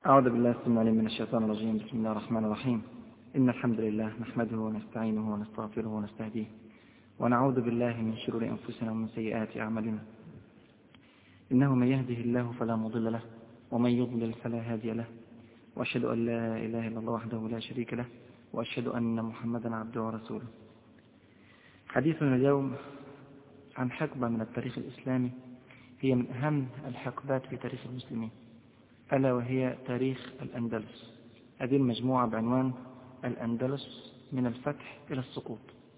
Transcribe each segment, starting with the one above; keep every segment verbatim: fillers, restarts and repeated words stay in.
أعوذ بالله السميع العليم من الشيطان الرجيم. بسم الله الرحمن الرحيم. إن الحمد لله نحمده ونستعينه ونستغفره ونستهديه ونعوذ بالله من شرور أنفسنا ومن سيئات أعمالنا. إنه من يهده الله فلا مضل له ومن يضلل فلا هادي له، وأشهد أن لا إله إلا الله وحده لا شريك له، وأشهد أن محمدا عبده ورسوله. حديثنا اليوم عن حقبة من التاريخ الإسلامي هي من أهم الحقبات في تاريخ المسلمين، ألا وهي تاريخ الأندلس. هذه المجموعة بعنوان الأندلس من الفتح إلى السقوط.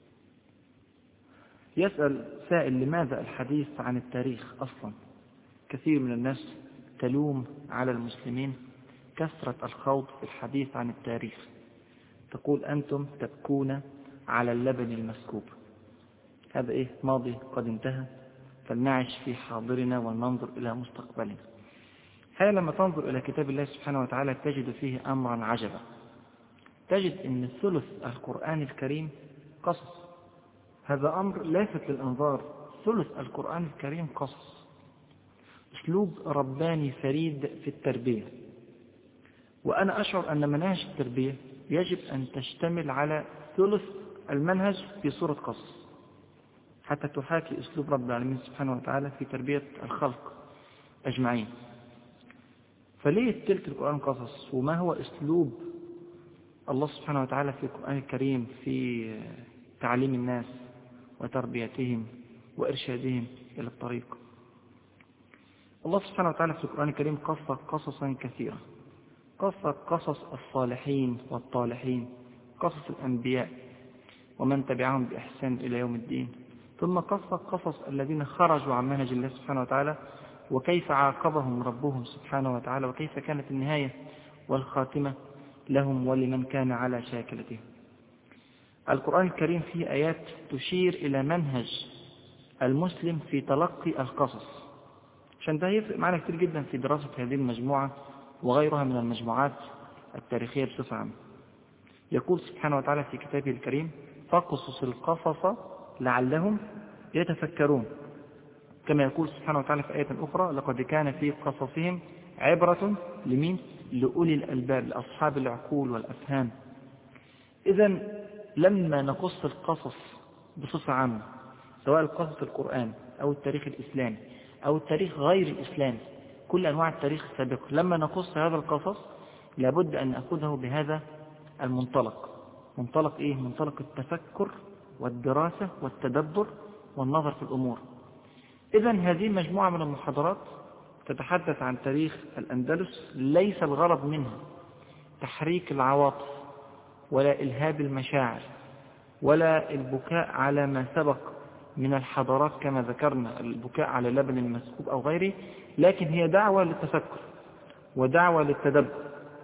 يسأل سائل: لماذا الحديث عن التاريخ أصلا؟ كثير من الناس تلوم على المسلمين كثرة الخوض في الحديث عن التاريخ، تقول: أنتم تبكون على اللبن المسكوب. هذا إيه؟ ماضي قد انتهى، فلنعش في حاضرنا وننظر إلى مستقبلنا. هذا لما تنظر إلى كتاب الله سبحانه وتعالى تجد فيه أمرا عجبا. تجد أن ثلث القرآن الكريم قصص. هذا أمر لافت للأنظار، ثلث القرآن الكريم قصص، أسلوب رباني فريد في التربية. وأنا أشعر أن مناهج التربية يجب أن تشتمل على ثلث المنهج في سورة قصص، حتى تحاكي أسلوب رب العالمين سبحانه وتعالى في تربية الخلق أجمعين. فليه تلك القرآن قصص؟ وما هو أسلوب الله سبحانه وتعالى في القرآن الكريم في تعليم الناس وتربيتهم وإرشادهم إلى الطريق؟ الله سبحانه وتعالى في القرآن الكريم قص قصصا كثيرة، قص قصص الصالحين والطالحين، قصص الأنبياء ومن تبعهم بإحسان إلى يوم الدين، ثم قص قصص الذين خرجوا عن منهج الله سبحانه وتعالى وكيف عاقبهم ربهم سبحانه وتعالى، وكيف كانت النهاية والخاتمة لهم ولمن كان على شاكلتهم. القرآن الكريم فيه آيات تشير إلى منهج المسلم في تلقي القصص، عشان ده يفرق معنا كتير جدا في دراسة هذه المجموعة وغيرها من المجموعات التاريخية بصفة عامة. يقول سبحانه وتعالى في كتابه الكريم: فاقصص القصص لعلهم يتفكرون. كما يقول سبحانه وتعالى في آية أخرى: لقد كان في قصصهم عبرة لمين؟ لأولي الألباب، لأصحاب العقول والأفهام. إذن لما نقص القصص بصفة عامة، سواء القصص القرآن أو التاريخ الإسلامي أو التاريخ غير الإسلامي، كل أنواع التاريخ السابقة، لما نقص هذا القصص لابد أن نأخذه بهذا المنطلق. منطلق إيه؟ منطلق التفكر والدراسة والتدبر والنظر في الأمور. إذن هذه مجموعة من المحاضرات تتحدث عن تاريخ الأندلس، ليس الغرض منها تحريك العواطف ولا إلهاب المشاعر ولا البكاء على ما سبق من الحضارات كما ذكرنا، البكاء على اللبن المسكوب أو غيره، لكن هي دعوة للتفكر ودعوة للتدبر،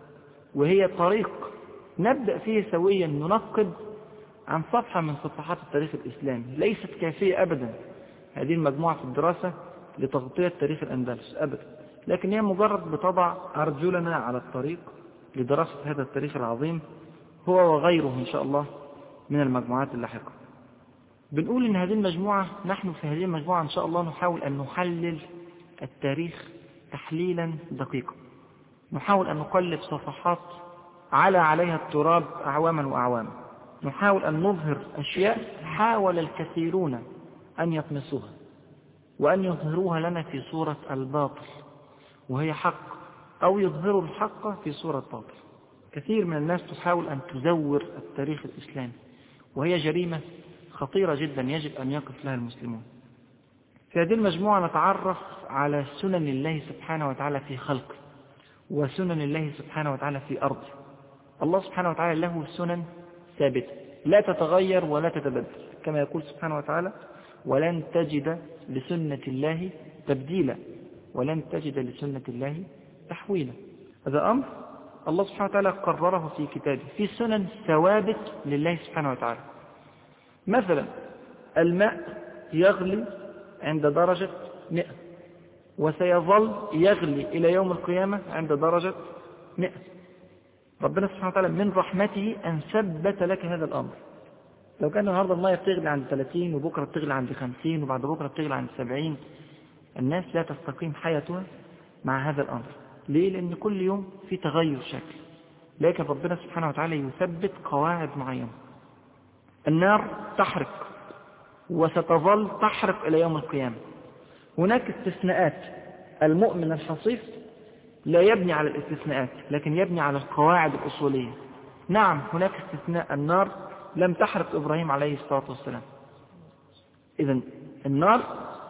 وهي طريق نبدأ فيه سويا ننقد عن صفحة من صفحات التاريخ الإسلامي. ليست كافية أبدا هذه المجموعة في الدراسة لتغطية تاريخ الأندلس أبدا، لكن هي مجرد بتضع أرجلنا على الطريق لدراسة هذا التاريخ العظيم، هو وغيره إن شاء الله من المجموعات اللاحقة. بنقول إن هذه المجموعة، نحن في هذه المجموعة إن شاء الله نحاول أن نحلل التاريخ تحليلا دقيقا، نحاول أن نقلب صفحات على عليها التراب أعواما وأعواما، نحاول أن نظهر أشياء حاول الكثيرون أن يطمسوها وأن يظهروها لنا في صورة الباطل وهي حق، أو يظهروا الحق في صورة باطل. كثير من الناس تحاول أن تزور التاريخ الإسلامي، وهي جريمة خطيرة جدا يجب أن يقف لها المسلمون. في هذه المجموعة نتعرف على سنن الله سبحانه وتعالى في خلقه وسنن الله سبحانه وتعالى في أرضه. الله سبحانه وتعالى له سنن ثابتة لا تتغير ولا تتبدل، كما يقول سبحانه وتعالى: ولن تجد لسنة الله تبديلا ولن تجد لسنة الله تحويلا. هذا أمر الله سبحانه وتعالى قرره في كتابه، في سنن ثوابت لله سبحانه وتعالى. مثلا الماء يغلي عند درجة مئة، وسيظل يغلي إلى يوم القيامة عند درجة مئة. ربنا سبحانه وتعالى من رحمته أن ثبت لك هذا الأمر. لو كان النهارده المية بتغلي عند ثلاثين وبكرة بتغلي عند خمسين وبعد بكرة بتغلي عند سبعين، الناس لا تستقيم حياتها مع هذا الأمر. ليه؟ لأن كل يوم في تغير شكل، لكن ربنا سبحانه وتعالى يثبت قواعد معينة. النار تحرق وستظل تحرق إلى يوم القيامة. هناك استثناءات. المؤمن الحصيف لا يبني على الاستثناءات، لكن يبني على القواعد الأصولية. نعم هناك استثناء، النار لم تحرق إبراهيم عليه الصلاة والسلام. إذن النار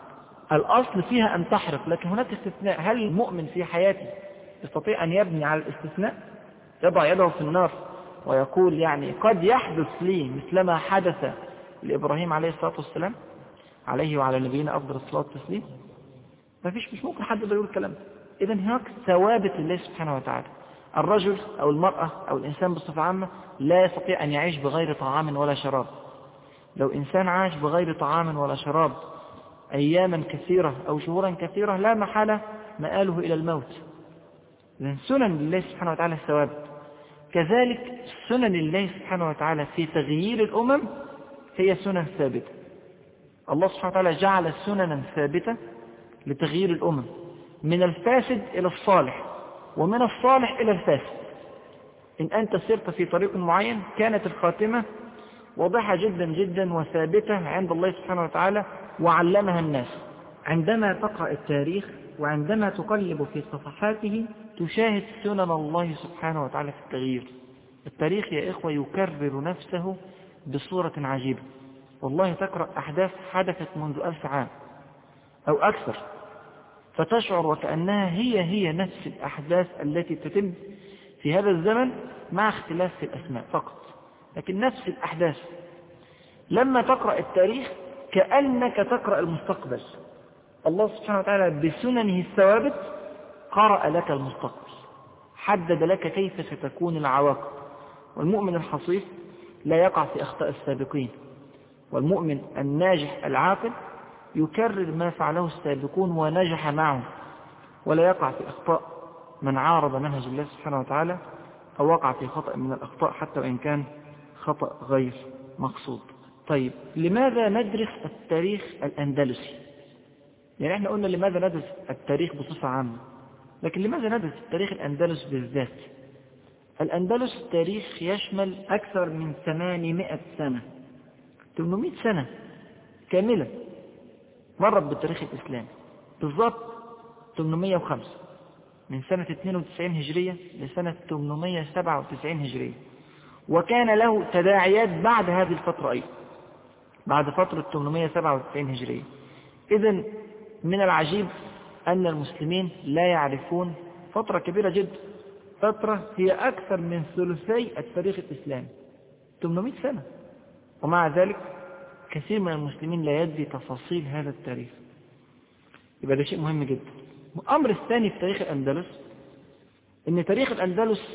الأصل فيها أن تحرق، لكن هناك استثناء. هل المؤمن في حياته يستطيع أن يبني على الاستثناء؟ يضع يده في النار ويقول يعني قد يحدث لي مثلما حدث لإبراهيم عليه الصلاة والسلام عليه وعلى نبينا أفضل الصلاة والتسليم؟ ما فيش، مش ممكن حد يقول الكلام ده. إذن هناك ثوابت لله سبحانه وتعالى. الرجل أو المرأة أو الإنسان بصفة عامة لا يستطيع أن يعيش بغير طعام ولا شراب. لو إنسان عاش بغير طعام ولا شراب أياما كثيرة أو شهورا كثيرة لا محالة مآله إلى الموت. إذن سنن لله سبحانه وتعالى الثوابت. كذلك سنن الله سبحانه وتعالى في تغيير الأمم هي سنن ثابتة. الله سبحانه وتعالى جعل سننا ثابتة لتغيير الأمم، من الفاسد إلى الصالح ومن الصالح إلى الفاسد. إن أنت سرت في طريق معين كانت الخاتمة واضحة جدا جدا وثابتة عند الله سبحانه وتعالى وعلمها الناس. عندما تقرأ التاريخ وعندما تقلب في صفحاته تشاهد سنن الله سبحانه وتعالى في التغيير. التاريخ يا إخوة يكرر نفسه بصورة عجيبة. والله تقرأ أحداث حدثت منذ ألف عام أو أكثر، فتشعر وكأنها هي هي نفس الأحداث التي تتم في هذا الزمن مع اختلاف في الأسماء فقط، لكن نفس الأحداث. لما تقرأ التاريخ كأنك تقرأ المستقبل. الله سبحانه وتعالى بسننه الثوابت قرأ لك المستقبل، حدد لك كيف ستكون العواقب. والمؤمن الحصيف لا يقع في أخطاء السابقين، والمؤمن الناجح العاقل يكرر ما فعله السابقون ونجح معه، ولا يقع في أخطاء من عارض منهج الله سبحانه وتعالى أو وقع في خطأ من الأخطاء حتى وإن كان خطأ غير مقصود. طيب لماذا ندرس التاريخ الأندلسي؟ يعني احنا قلنا لماذا ندرس التاريخ بصفة عامة، لكن لماذا ندرس التاريخ الأندلس بالذات؟ الأندلس تاريخ يشمل أكثر من ثمانمائة سنة، ثمانمائة سنة كاملة مرت بالتاريخ الإسلامي، بالضبط ثمانمائة وخمسة، من سنة اثنين وتسعين هجرية لسنة ثمانمائة وسبعة وتسعين هجرية. وكان له تداعيات بعد هذه الفترة أيضا، بعد فترة ثمانمائة وسبعة وتسعين هجرية. إذن من العجيب أن المسلمين لا يعرفون فترة كبيرة جدا، فترة هي أكثر من ثلثي التاريخ الإسلامي، ثمانمائة سنة، ومع ذلك كثير من المسلمين لا يدري تفاصيل هذا التاريخ. يبقى ده شيء مهم جدا. الأمر الثاني في تاريخ الأندلس أن تاريخ الأندلس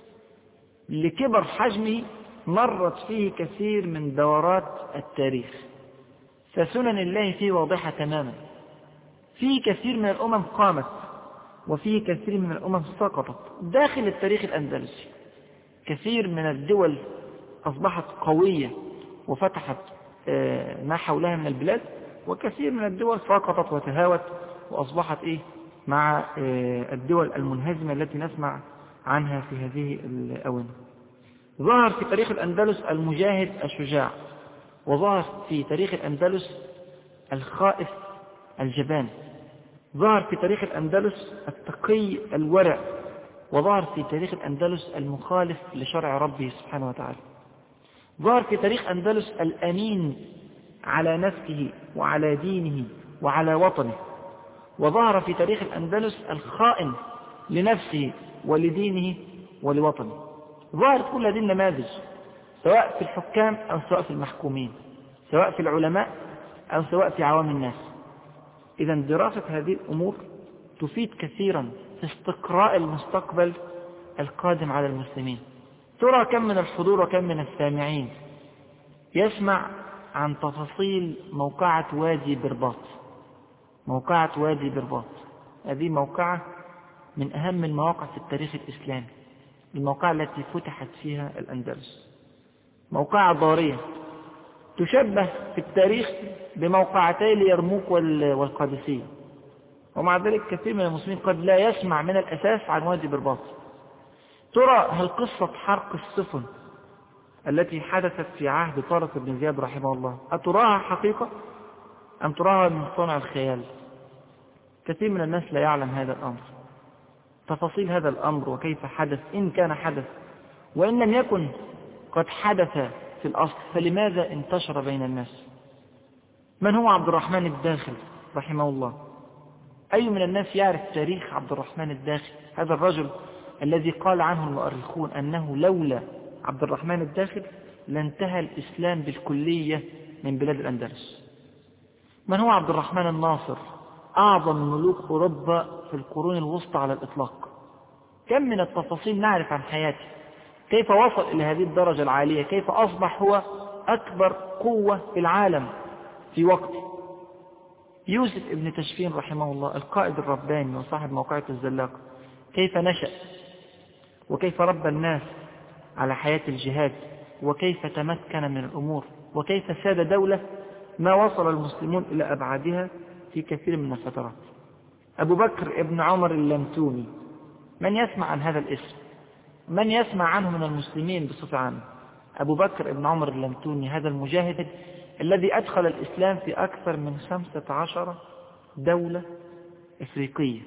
لكبر حجمه مرت فيه كثير من دورات التاريخ، فسنن الله فيه واضحة تماما. فيه كثير من الأمم قامت وفيه كثير من الأمم سقطت داخل التاريخ الأندلسي. كثير من الدول أصبحت قوية وفتحت ما حولها من البلاد، وكثير من الدول سقطت وتهاوت وأصبحت إيه مع الدول المنهزمة التي نسمع عنها في هذه الأونة. ظهر في تاريخ الأندلس المجاهد الشجاع، وظهر في تاريخ الأندلس الخائف الجبان، ظهر في تاريخ الأندلس التقي الورع، وظهر في تاريخ الأندلس المخالف لشرع ربه سبحانه وتعالى. ظهر في تاريخ أندلس الأمين على نفسه وعلى دينه وعلى وطنه، وظهر في تاريخ الأندلس الخائن لنفسه ولدينه ولوطنه. ظهرت كل هذه النماذج سواء في الحكام أو سواء في المحكومين، سواء في العلماء أو سواء في عوام الناس. إذا دراسة هذه الأمور تفيد كثيرا في استقراء المستقبل القادم على المسلمين. ترى كم من الحضور وكم من السامعين يسمع عن تفاصيل موقعة وادي برباط. موقعة وادي برباط هذه موقعة من أهم المواقع في التاريخ الإسلامي، الموقعة التي فتحت فيها الأندلس، موقعة ضارية تشبه في التاريخ بموقعتي اليرموك والقادسية. ومع ذلك كثير من المسلمين قد لا يسمع من الأساس عن وادي برباط. ترى هل قصة حرق السفن التي حدثت في عهد طارق بن زياد رحمه الله أتراها حقيقة أم تراها من صنع الخيال؟ كثير من الناس لا يعلم هذا الأمر، تفاصيل هذا الأمر وكيف حدث إن كان حدث، وإن لم يكن قد حدث في الأصل فلماذا انتشر بين الناس. من هو عبد الرحمن الداخل رحمه الله؟ أي من الناس يعرف تاريخ عبد الرحمن الداخل، هذا الرجل الذي قال عنه المؤرخون أنه لولا عبد الرحمن الداخل لانتهى الإسلام بالكلية من بلاد الأندلس. من هو عبد الرحمن الناصر، أعظم ملوك أوروبا في القرون الوسطى على الإطلاق؟ كم من التفاصيل نعرف عن حياته، كيف وصل إلى هذه الدرجة العالية، كيف أصبح هو أكبر قوة في العالم في وقته. يوسف ابن تشفين رحمه الله القائد الرباني وصاحب موقعة الزلاق، كيف نشأ وكيف ربى الناس على حياة الجهاد، وكيف تمكن من الأمور، وكيف ساد دولة ما وصل المسلمون إلى أبعادها في كثير من الفترات. أبو بكر ابن عمر اللمتوني، من يسمع عن هذا الاسم؟ من يسمع عنه من المسلمين بصفة عامة؟ أبو بكر ابن عمر اللمتوني هذا المجاهد الذي أدخل الإسلام في أكثر من خمسة عشر دولة إفريقية،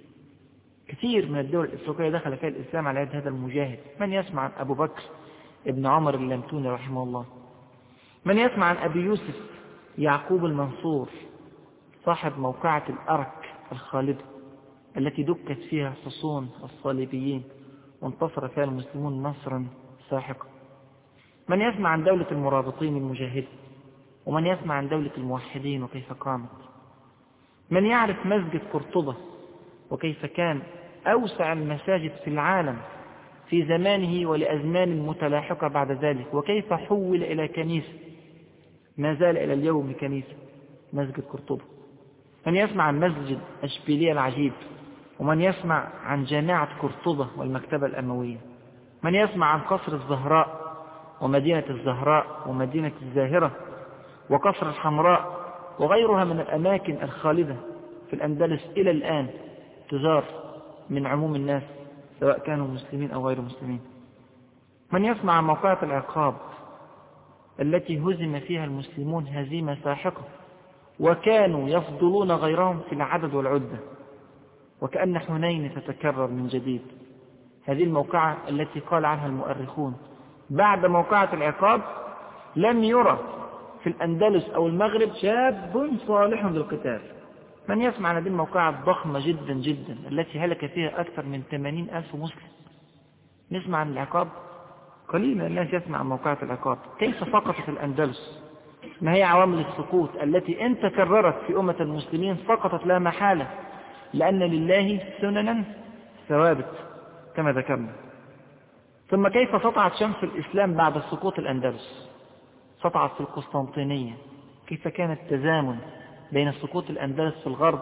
كثير من الدول الإفريقية دخل فيها الإسلام على يد هذا المجاهد. من يسمع عن أبو بكر ابن عمر اللمتوني رحمه الله؟ من يسمع عن أبي يوسف يعقوب المنصور صاحب موقعة الأرك الخالدة التي دكت فيها حصون الصليبيين وانتصر فيها المسلمون نصرا ساحقا؟ من يسمع عن دولة المرابطين المجاهدة؟ ومن يسمع عن دولة الموحدين وكيف قامت؟ من يعرف مسجد قرطبة وكيف كان أوسع المساجد في العالم في زمانه ولأزمان متلاحقة بعد ذلك، وكيف حول إلى كنيسة ما زال إلى اليوم كنيسة مسجد قرطبة؟ من يسمع عن مسجد أشبيلية العجيب؟ ومن يسمع عن جامعة قرطبة والمكتبة الأموية؟ من يسمع عن قصر الزهراء ومدينة الزهراء ومدينة الزاهرة وقصر الحمراء وغيرها من الأماكن الخالدة في الأندلس إلى الآن تزار من عموم الناس سواء كانوا مسلمين أو غير مسلمين؟ من يسمع عن موقعة العقاب التي هزم فيها المسلمون هزيمة ساحقة وكانوا يفضلون غيرهم في العدد والعدة، وكأن حنين تتكرر من جديد؟ هذه الموقعة التي قال عنها المؤرخون بعد موقعة العقاب لم يرى في الأندلس أو المغرب شاب صالح للقتال. من يسمع عن هذه الموقعة الضخمة جدا جدا التي هلك فيها أكثر من ثمانين ألف مسلم؟ نسمع عن العقاب؟ قليل من الناس يسمع عن موقعة العقاب. كيف سقطت الأندلس؟ ما هي عوامل السقوط التي إن تكررت في أمة المسلمين سقطت لا محالة، لأن لله سننا ثوابت كما ذكرنا. ثم كيف سطعت شمس الإسلام بعد سقوط الأندلس؟ سطعت في القسطنطينية. كيف كان التزامن بين سقوط الأندلس في الغرب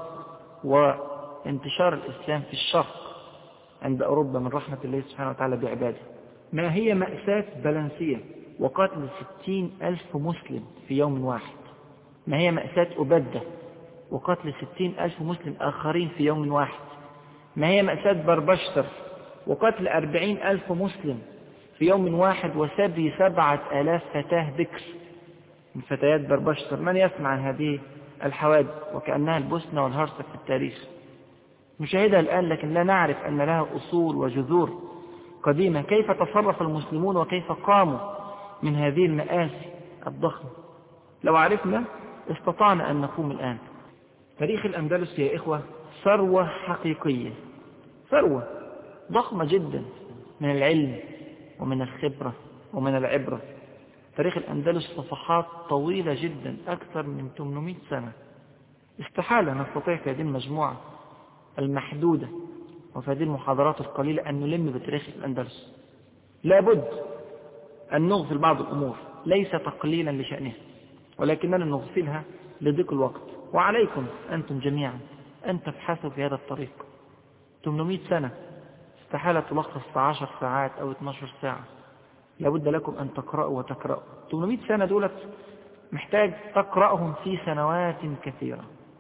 وانتشار الإسلام في الشرق عند أوروبا من رحمة الله سبحانه وتعالى بعباده؟ ما هي مأساة بلنسية وقتل ستين ألف مسلم في يوم واحد؟ ما هي مأساة أبدة وقتل ستين ألف مسلم آخرين في يوم واحد؟ ما هي مأساة بربشتر وقتل أربعين ألف مسلم في يوم واحد وسبي سبعة آلاف فتاة بكر من فتيات بربشتر؟ من يسمع عن هذه الحوادث وكأنها البوسنة والهرسك في التاريخ؟ نشاهدها الآن لكن لا نعرف أن لها أصول وجذور قديمة. كيف تصرف المسلمون وكيف قاموا من هذه المآسي الضخمة؟ لو عرفنا استطعنا أن نقوم الآن. تاريخ الأندلس يا إخوة ثروة حقيقية، ثروة ضخمة جدا من العلم ومن الخبرة ومن العبرة. تاريخ الأندلس صفحات طويلة جدا أكثر من ثمانمائة سنة. استحالة نستطيع في هذه المجموعة المحدودة وفي هذه المحاضرات القليلة أن نلم بتاريخ الأندلس. لابد أن نغفل بعض الأمور ليس تقليلا لشأنها، ولكننا نغفلها لضيق الوقت. وعليكم أنتم جميعا أن تبحثوا في هذا الطريق. ثمانمائة سنة استحالة تلخص في عشر ساعات أو اثنتي عشرة ساعة. لابد لكم أن تقرأوا وتقرأوا. ثمانمائة سنة دولت محتاج تقرأهم في سنوات كثيرة،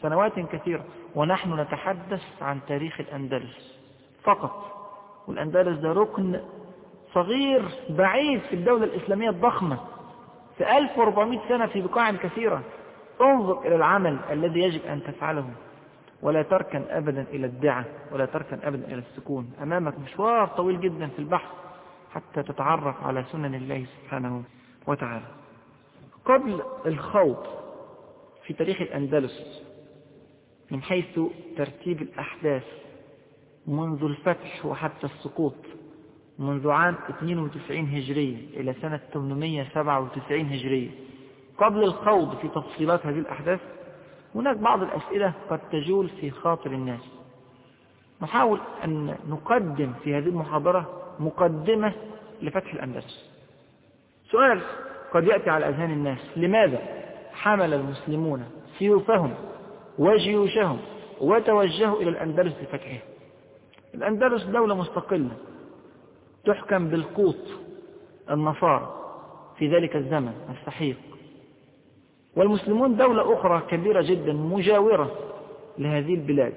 سنوات كثيرة، ونحن نتحدث عن تاريخ الأندلس فقط. والأندلس ده ركن صغير بعيد في الدولة الإسلامية الضخمة في ألف وأربعمائة سنة في بقاع كثيرة. انظر إلى العمل الذي يجب أن تفعله، ولا تركن أبدا إلى الدعة، ولا تركن أبدا إلى السكون. أمامك مشوار طويل جدا في البحث حتى تتعرف على سنن الله سبحانه وتعالى. قبل الخوض في تاريخ الأندلس من حيث ترتيب الأحداث منذ الفتح وحتى السقوط، منذ عام اثنين وتسعين هجرية إلى سنة ثمانمائة وسبعة وتسعين هجرية، قبل الخوض في تفصيلات هذه الأحداث هناك بعض الأسئلة قد تجول في خاطر الناس. نحاول أن نقدم في هذه المحاضرة مقدمة لفتح الأندلس. سؤال قد يأتي على أذهان الناس: لماذا حمل المسلمون سيوفهم وجيوشهم وتوجهوا إلى الأندلس لفتحها؟ الأندلس دولة مستقلة تحكم بالقوط النصارى في ذلك الزمن السحيق، والمسلمون دولة أخرى كبيرة جدا مجاورة لهذه البلاد.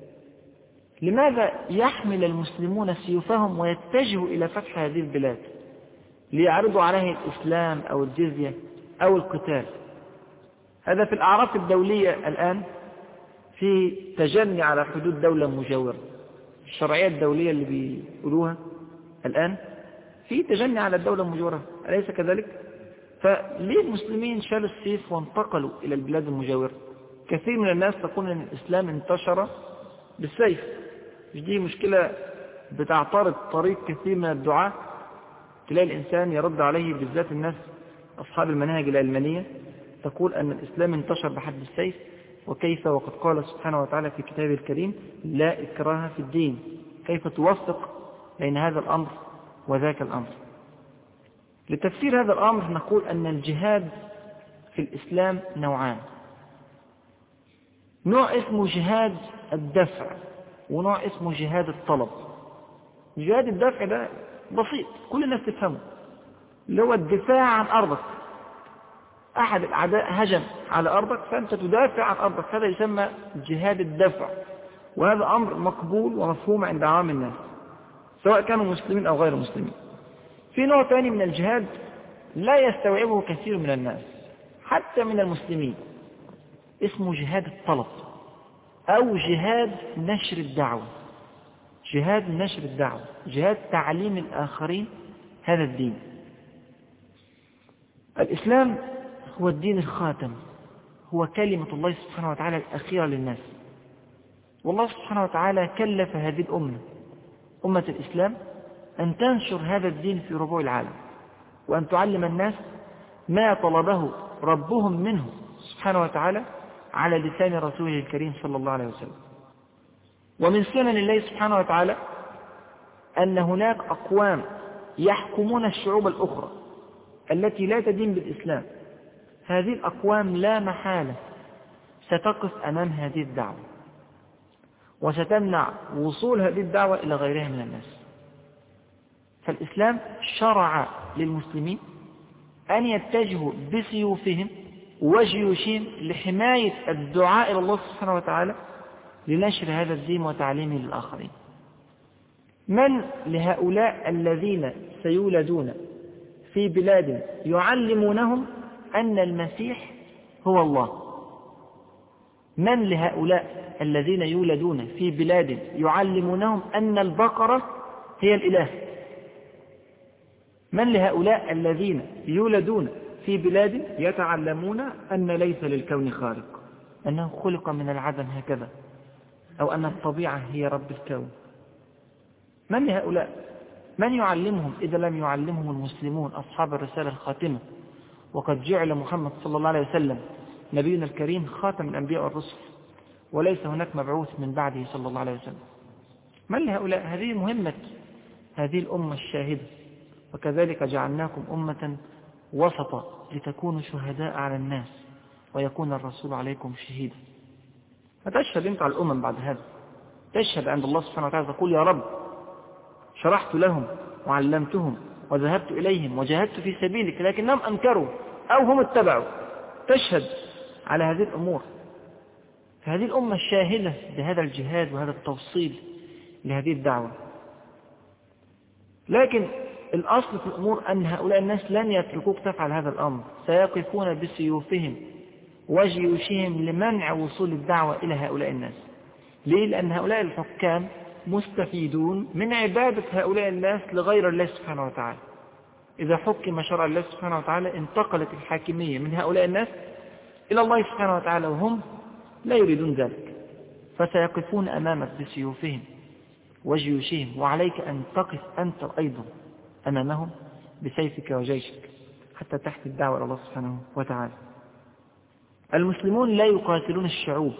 لماذا يحمل المسلمون سيوفهم ويتجهوا إلى فتح هذه البلاد ليعرضوا عليه الإسلام أو الجزية أو القتال؟ هذا في الأعراف الدولية الآن في تجني على حدود دولة مجاورة. الشرعية الدولية اللي بيقولوها الآن في تجني على الدولة المجاورة، أليس كذلك؟ فليه المسلمين شالوا السيف وانتقلوا إلى البلاد المجاورة؟ كثير من الناس تقول أن الإسلام انتشر بالسيف. مش دي مشكلة بتعترض طريق كثير من الدعاة؟ تلاقي الإنسان يرد عليه، بالذات الناس أصحاب المناهج العلمانية، تقول أن الإسلام انتشر بحد السيف. وكيف وقد قال سبحانه وتعالى في كتابه الكريم: لا إكراه في الدين. كيف توفق بين هذا الأمر وذاك الأمر؟ لتفسير هذا الأمر نقول أن الجهاد في الإسلام نوعان: نوع اسمه جهاد الدفع، ونوع اسمه جهاد الطلب. جهاد الدفع ده بسيط، كل الناس تفهمه، اللي هو الدفاع عن أرضك. أحد الأعداء هجم على أرضك فأنت تدافع عن أرضك، هذا يسمى جهاد الدفع، وهذا أمر مقبول ومفهوم عند عوام الناس سواء كانوا مسلمين أو غير مسلمين. في نوع ثاني من الجهاد لا يستوعبه كثير من الناس حتى من المسلمين، اسمه جهاد الطلب أو جهاد نشر الدعوة. جهاد نشر الدعوة، جهاد تعليم الآخرين هذا الدين. الإسلام هو الدين الخاتم، هو كلمة الله سبحانه وتعالى الأخيرة للناس. والله سبحانه وتعالى كلف هذه الأمة، أمة الإسلام، أن تنشر هذا الدين في ربوع العالم، وأن تعلم الناس ما طلبه ربهم منه سبحانه وتعالى على لسان رسوله الكريم صلى الله عليه وسلم. ومن سنن الله سبحانه وتعالى أن هناك أقوام يحكمون الشعوب الأخرى التي لا تدين بالإسلام. هذه الأقوام لا محالة ستقف أمام هذه الدعوة، وستمنع وصول هذه الدعوة إلى غيرها من الناس. فالإسلام شرع للمسلمين أن يتجهوا بسيوفهم وجيوشهم لحماية الدعاء إلى الله سبحانه وتعالى لنشر هذا الدين وتعليمه للآخرين. من لهؤلاء الذين سيولدون في بلاد يعلمونهم أن المسيح هو الله؟ من لهؤلاء الذين يولدون في بلاد يعلمونهم أن البقرة هي الإله؟ من لهؤلاء الذين يولدون في بلاد يتعلمون أن ليس للكون خالق، أنه خلق من العدم هكذا، أو أن الطبيعة هي رب الكون؟ من لهؤلاء؟ من يعلمهم إذا لم يعلمهم المسلمون أصحاب الرسالة الخاتمة؟ وقد جعل محمد صلى الله عليه وسلم نبينا الكريم خاتم الأنبياء والرسل، وليس هناك مبعوث من بعده صلى الله عليه وسلم. من لهؤلاء؟ هذه مهمة هذه الأمة الشاهدة. وكذلك جعلناكم أمة وسطا لتكونوا شهداء على الناس ويكون الرسول عليكم شهيدا. فتشهد أنت على الأمم بعد هذا، تشهد عند الله سبحانه وتعالى، تقول: يا رب شرحت لهم وعلمتهم وذهبت إليهم وجاهدت في سبيلك لكنهم أنكروا أو هم اتبعوا. تشهد على هذه الأمور. فهذه الأمة الشاهدة بهذا الجهاد وهذا التوصيل لهذه الدعوة. لكن الأصل في الأمور أن هؤلاء الناس لن يتركوك تفعل هذا الأمر، سيقفون بسيوفهم وجيوشهم لمنع وصول الدعوة إلى هؤلاء الناس. ليه؟ لأن هؤلاء الحكام مستفيدون من عبادة هؤلاء الناس لغير الله سبحانه وتعالى. إذا حكم شرع الله سبحانه وتعالى انتقلت الحاكمية من هؤلاء الناس إلى الله سبحانه وتعالى وهم لا يريدون ذلك، فسيقفون أمامك بسيوفهم وجيوشهم، وعليك أن تقف أنت أيضا أمامهم بسيفك وجيشك حتى تحت الدعوة إلى الله سبحانه وتعالى. المسلمون لا يقاتلون الشعوب.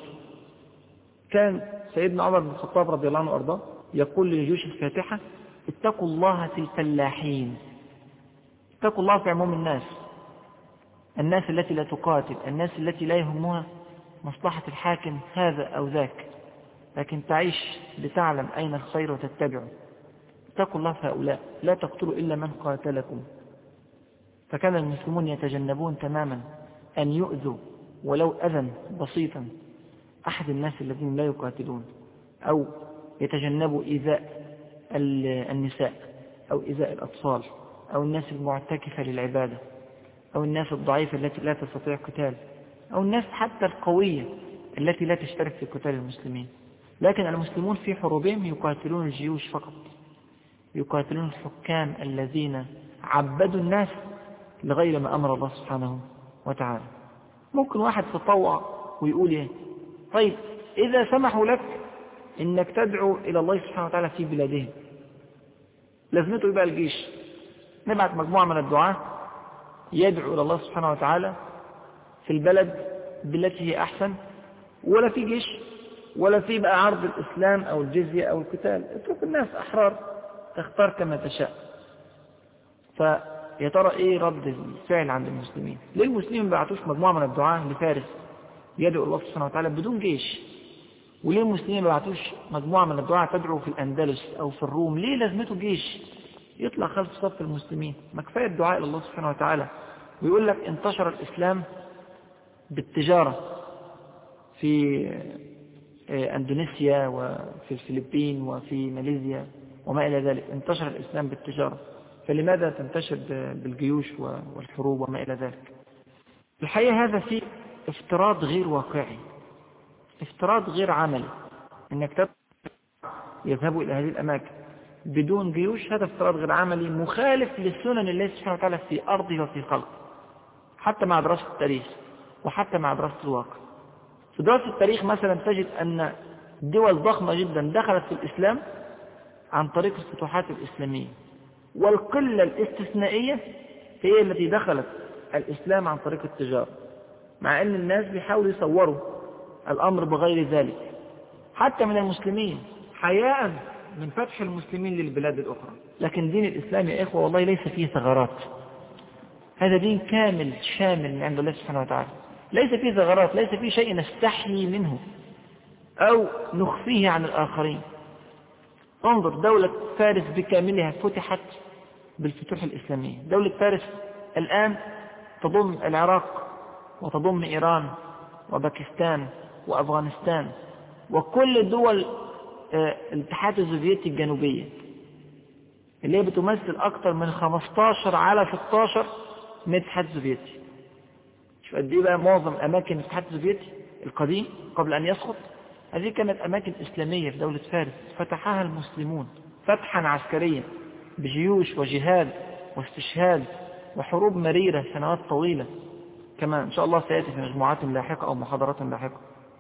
كان سيدنا عمر بن الخطاب رضي الله عنه وأرضاه يقول للجيوش الفاتحة: اتقوا الله في الفلاحين. اتقوا الله في عموم الناس، الناس التي لا تقاتل، الناس التي لا يهمها مصلحة الحاكم هذا أو ذاك، لكن تعيش لتعلم أين الخير وتتبعه. اتقوا الله في هؤلاء، لا تقتلوا إلا من قاتلكم. فكان المسلمون يتجنبون تماما أن يؤذوا ولو أذى بسيطا أحد الناس الذين لا يقاتلون، أو يتجنبوا إيذاء النساء أو إيذاء الأطفال أو الناس المعتكفة للعبادة أو الناس الضعيفة التي لا تستطيع قتال أو الناس حتى القوية التي لا تشترك في قتال المسلمين. لكن المسلمون في حروبهم يقاتلون الجيوش فقط، يقاتلون الحكام الذين عبدوا الناس لغير ما أمر الله سبحانه وتعالى. ممكن واحد تطوع ويقول ايه؟ طيب إذا سمحوا لك إنك تدعو إلى الله سبحانه وتعالى في بلادهم، لازمته يبقى الجيش. نبعت مجموعة من الدعاة يدعو إلى الله سبحانه وتعالى في البلد بالتي هي أحسن، ولا في جيش ولا في بقى عرض الإسلام أو الجزية أو القتال. اترك الناس أحرار تختار كما تشاء. فيا ترى إيه رد الفعل عند المسلمين؟ ليه المسلمين ما بعتوش مجموعة من الدعاة لفارس يدعو الله سبحانه وتعالى بدون جيش؟ وليه المسلمين ما بعتوش مجموعة من الدعاة تدعو في الأندلس أو في الروم؟ ليه لازمته جيش يطلع خلف صف المسلمين؟ ما كفاية الدعاء إلى الله سبحانه وتعالى. ويقول لك انتشر الإسلام بالتجارة في أندونيسيا وفي الفلبين وفي ماليزيا وما إلى ذلك. انتشر الإسلام بالتجارة، فلماذا تنتشر بالجيوش والحروب وما إلى ذلك؟ الحقيقة هذا فيه افتراض غير واقعي، افتراض غير عملي. انك تبقى يذهبوا الى هذه الاماكن بدون جيوش، هذا افتراض غير عملي مخالف لسنن الله سبحانه وتعالى في ارضه وفي خلقه، حتى مع دراسة التاريخ وحتى مع دراسة الواقع. في دراسة التاريخ مثلا تجد ان دول ضخمة جدا دخلت في الاسلام عن طريق الفتوحات الاسلامية، والقلة الاستثنائية هي التي دخلت الاسلام عن طريق التجارة، مع ان الناس بيحاولوا يصوروا الامر بغير ذلك حتى من المسلمين حياء من فتح المسلمين للبلاد الاخرى. لكن دين الاسلام يا اخوة والله ليس فيه ثغرات، هذا دين كامل شامل من عند الله سبحانه وتعالى، ليس فيه ثغرات، ليس فيه شيء نستحيي منه او نخفيه عن الاخرين. انظر، دولة فارس بكاملها فتحت بالفتوح الاسلامية. دولة فارس الان تضم العراق وتضم ايران وباكستان وأفغانستان وكل دول الاتحاد السوفيتي الجنوبية، اللي هي بتمثل أكثر من خمستاشر على ستاشر من الاتحاد السوفيتي. شو قد إيه بقى معظم أماكن الاتحاد السوفيتي القديم قبل أن يسقط؟ هذه كانت أماكن إسلامية في دولة فارس، فتحها المسلمون فتحا عسكريا بجيوش وجهاد واستشهاد وحروب مريرة سنوات طويلة، كما إن شاء الله سيأتي في مجموعات لاحقة أو محاضرات لاحقة.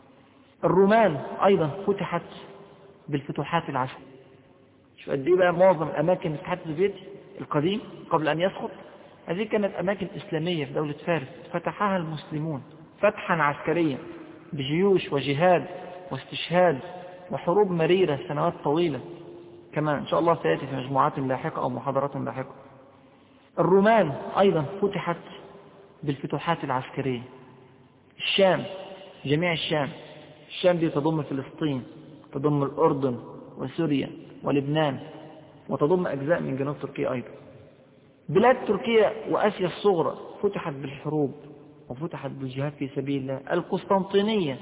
الرومان أيضا فتحت بالفتوحات العسكرية. شو قد إيه بقى معظم أماكن الاتحاد السوفيتي القديم قبل أن يسقط؟ هذه كانت أماكن إسلامية في دولة فارس، فتحها المسلمون فتحا عسكريا بجيوش وجهاد واستشهاد وحروب مريرة سنوات طويلة، كما إن شاء الله سيأتي في مجموعات لاحقة أو محاضرات لاحقة. الرومان أيضا فتحت بالفتوحات العسكرية. الشام، جميع الشام، الشام دي تضم فلسطين، تضم الأردن وسوريا ولبنان، وتضم أجزاء من جنوب تركيا أيضا. بلاد تركيا وآسيا الصغرى فتحت بالحروب وفتحت بالجهاد في سبيل الله. القسطنطينية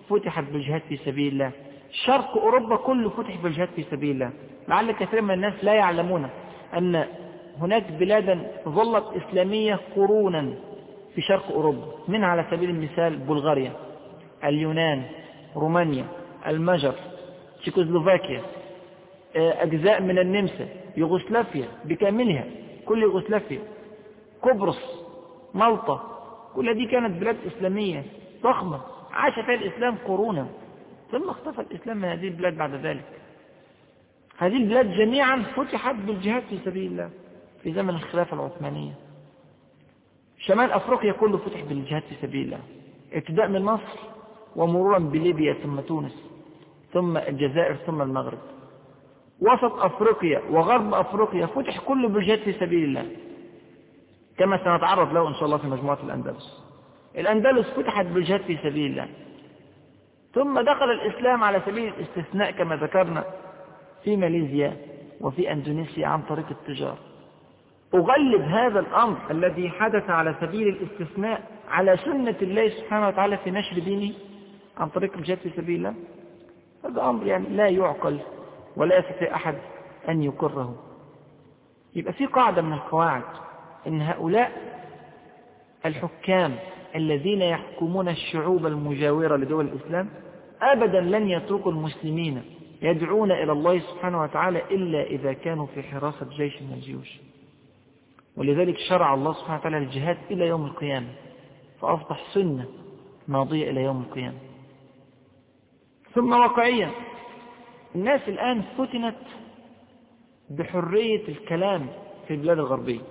فتحت بالجهاد في سبيل الله. شرق أوروبا كله فتح بالجهاد في سبيل الله. لعل كثير من الناس لا يعلمون أن هناك بلادا ظلت إسلامية قرونا في شرق أوروبا، منها على سبيل المثال بلغاريا، اليونان، رومانيا، المجر، تشيكوسلوفاكيا، أجزاء من النمسا، يوغوسلافيا بكاملها، كل يوغوسلافيا، قبرص، مالطا، كل دي كانت بلاد إسلامية ضخمة عاش فيها الإسلام قرونا، ثم اختفى الإسلام من هذه البلاد بعد ذلك. هذه البلاد جميعا فتحت بالجهاد في سبيل الله في زمن الخلافة العثمانية. شمال أفريقيا كله فتح بالجهاد في سبيل الله، ابتداء من مصر ومرورا بليبيا ثم تونس ثم الجزائر ثم المغرب. وسط أفريقيا وغرب أفريقيا فتح كله بالجهاد في سبيل الله، كما سنتعرض له إن شاء الله في مجموعة الأندلس. الأندلس فتحت بالجهاد في سبيل الله، ثم دخل الإسلام على سبيل الاستثناء كما ذكرنا في ماليزيا وفي أندونيسيا عن طريق التجارة. أغلب هذا الأمر الذي حدث على سبيل الاستثناء على سنة الله سبحانه وتعالى في نشر دينه عن طريق الجهاد في سبيل الله. هذا أمر يعني لا يعقل ولا يستطيع أحد أن يقره. يبقى في قاعدة من القواعد إن هؤلاء الحكام الذين يحكمون الشعوب المجاورة لدول الإسلام أبدا لن يتركوا المسلمين يدعون إلى الله سبحانه وتعالى إلا إذا كانوا في حراسة جيش من الجيوش. ولذلك شرع الله سبحانه وتعالى الجهاد إلى يوم القيامة، فأصبح سنة ماضية إلى يوم القيامة. ثم واقعيا الناس الآن فتنت بحرية الكلام في البلاد الغربية،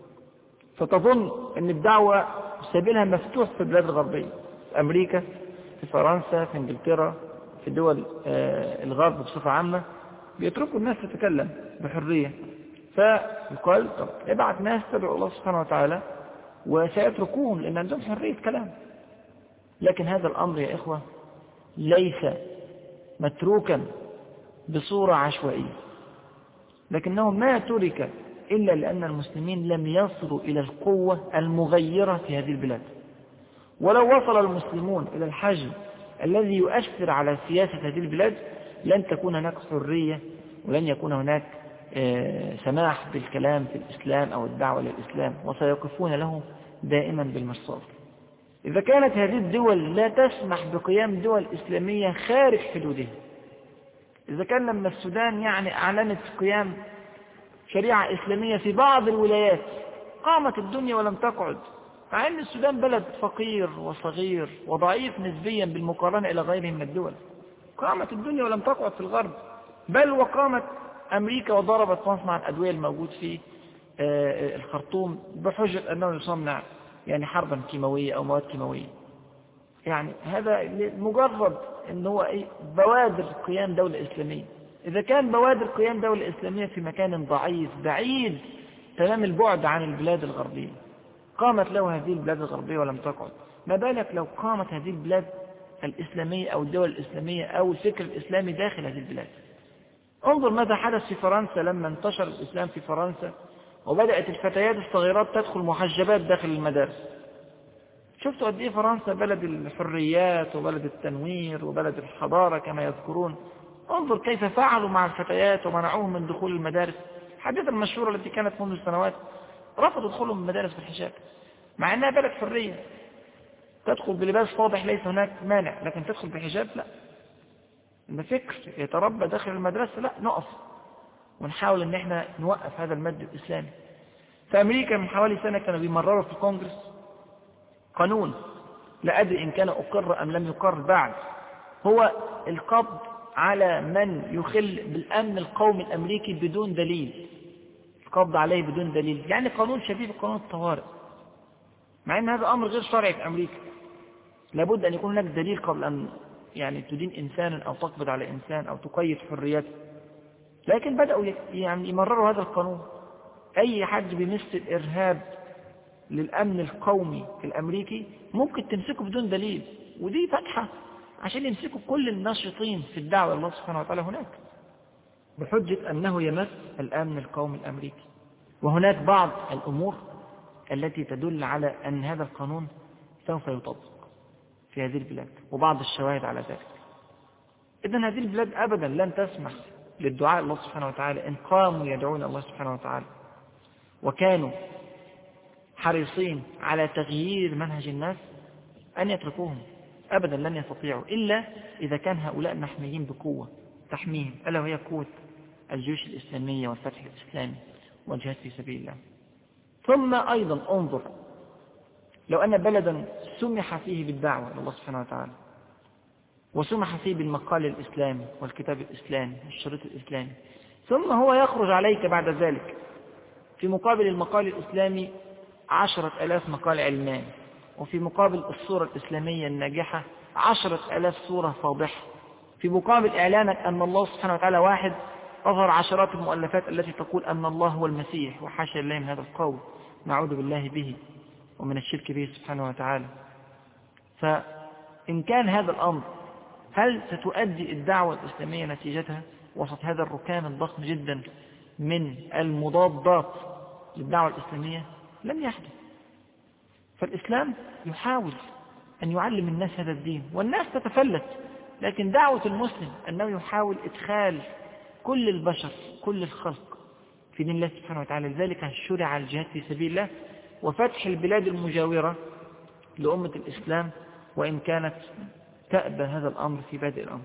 فتظن أن الدعوة سبيلها مفتوح في البلاد الغربية، في أمريكا، في فرنسا، في إنجلترا، في دول الغرب بصفة عامة، بيتركوا الناس تتكلم بحرية. فيقال طب ابعت ناس تدعو الله سبحانه وتعالى وسيتركوهم لأن عندهم حرية كلام. لكن هذا الأمر يا إخوة ليس متروكا بصورة عشوائية، لكنه ما ترك إلا لأن المسلمين لم يصلوا إلى القوة المغيرة في هذه البلاد. ولو وصل المسلمون إلى الحجم الذي يؤثر على سياسة هذه البلاد لن تكون هناك حرية ولن يكون هناك سماح بالكلام في الإسلام أو الدعوة للإسلام، وسيقفون له دائما بالمرصاد. إذا كانت هذه الدول لا تسمح بقيام دول إسلامية خارج حدودها، إذا كان لما السودان يعني أعلنت قيام شريعة إسلامية في بعض الولايات قامت الدنيا ولم تقعد، مع أن السودان بلد فقير وصغير وضعيف نسبيا بالمقارنة إلى غيره من الدول، قامت الدنيا ولم تقعد في الغرب، بل وقامت أمريكا وضربت مصنع الأدوية الموجود في الخرطوم بحجة أنه يصنع يعني حربا كيماوية أو مواد كيماوية. يعني هذا مجرد أنه هو إيه بوادر قيام دولة إسلامية. إذا كان بوادر قيام دولة إسلامية في مكان ضعيف بعيد تمام البعد عن البلاد الغربية قامت له هذه البلاد الغربية ولم تقعد، ما بالك لو قامت هذه البلاد الإسلامية أو الدول الإسلامية أو الفكر الإسلامي داخل هذه البلاد. انظر ماذا حدث في فرنسا لما انتشر الإسلام في فرنسا وبدأت الفتيات الصغيرات تدخل محجبات داخل المدارس. شفتوا قد ايه فرنسا بلد الحريات وبلد التنوير وبلد الحضارة كما يذكرون. انظر كيف فعلوا مع الفتيات ومنعوهم من دخول المدارس. الحادثة المشهورة التي كانت منذ سنوات رفضوا دخولهم المدارس بالحجاب مع انها بلد حرية، تدخل بلباس واضح ليس هناك مانع، لكن تدخل بحجاب لا. لما فكر يتربى داخل المدرسة لا، نقف ونحاول ان احنا نوقف هذا المد الاسلامي. في امريكا من حوالي سنة كانوا بيمرروا في الكونجرس قانون، لا ادري ان كان اقر ام لم يقر بعد، هو القبض على من يخل بالامن القومي الامريكي بدون دليل، القبض عليه بدون دليل، يعني قانون شبيه بقانون الطوارئ، مع ان هذا امر غير شرعي في امريكا. لابد ان يكون هناك دليل قبل ان يعني تدين انسانا او تقبض على انسان او تقيد حريته. لكن بدأوا يعني يمرروا هذا القانون، اي حد بيمس الارهاب للامن القومي الامريكي ممكن تمسكه بدون دليل، ودي فتحة عشان يمسكوا كل الناشطين في الدعوة الله سبحانه وتعالى هناك بحجة انه يمس الامن القومي الامريكي. وهناك بعض الامور التي تدل على ان هذا القانون سوف يطبق. في هذه البلاد وبعض الشواهد على ذلك. إذن هذه البلاد أبدا لن تسمح للدعاء الله سبحانه وتعالى إن قاموا يدعون الله سبحانه وتعالى وكانوا حريصين على تغيير منهج الناس أن يتركوهم. أبدا لن يستطيعوا إلا إذا كان هؤلاء محميين بقوة تحميهم، ألا وهي قوة الجيوش الإسلامية والفتح الإسلامي والجهاد في سبيل الله. ثم أيضا انظر، لو أن بلدا سمح فيه بالدعوة إلى الله سبحانه وتعالى وسمح فيه بالمقال الإسلامي والكتاب الإسلامي والشريط الإسلامي، ثم هو يخرج عليك بعد ذلك في مقابل المقال الإسلامي عشرة ألاف مقال علماني، وفي مقابل الصورة الإسلامية الناجحة عشرة ألاف صورة فاضحة، في مقابل إعلانك أن الله سبحانه وتعالى واحد أظهر عشرات المؤلفات التي تقول أن الله هو المسيح، وحاشا الله من هذا القول، نعوذ بالله به ومن الشرك به سبحانه وتعالى. فإن كان هذا الأمر، هل ستؤدي الدعوة الإسلامية نتيجتها وسط هذا الركام الضخم جدا من المضادات للدعوة الإسلامية؟ لم يحدث. فالإسلام يحاول أن يعلم الناس هذا الدين والناس تتفلت، لكن دعوة المسلم أنه يحاول إدخال كل البشر كل الخلق في دين الله سبحانه وتعالى. لذلك شرع الجهاد في سبيل الله وفتح البلاد المجاورة لأمة الإسلام، وإن كانت تأبى هذا الأمر في بادئ الأمر.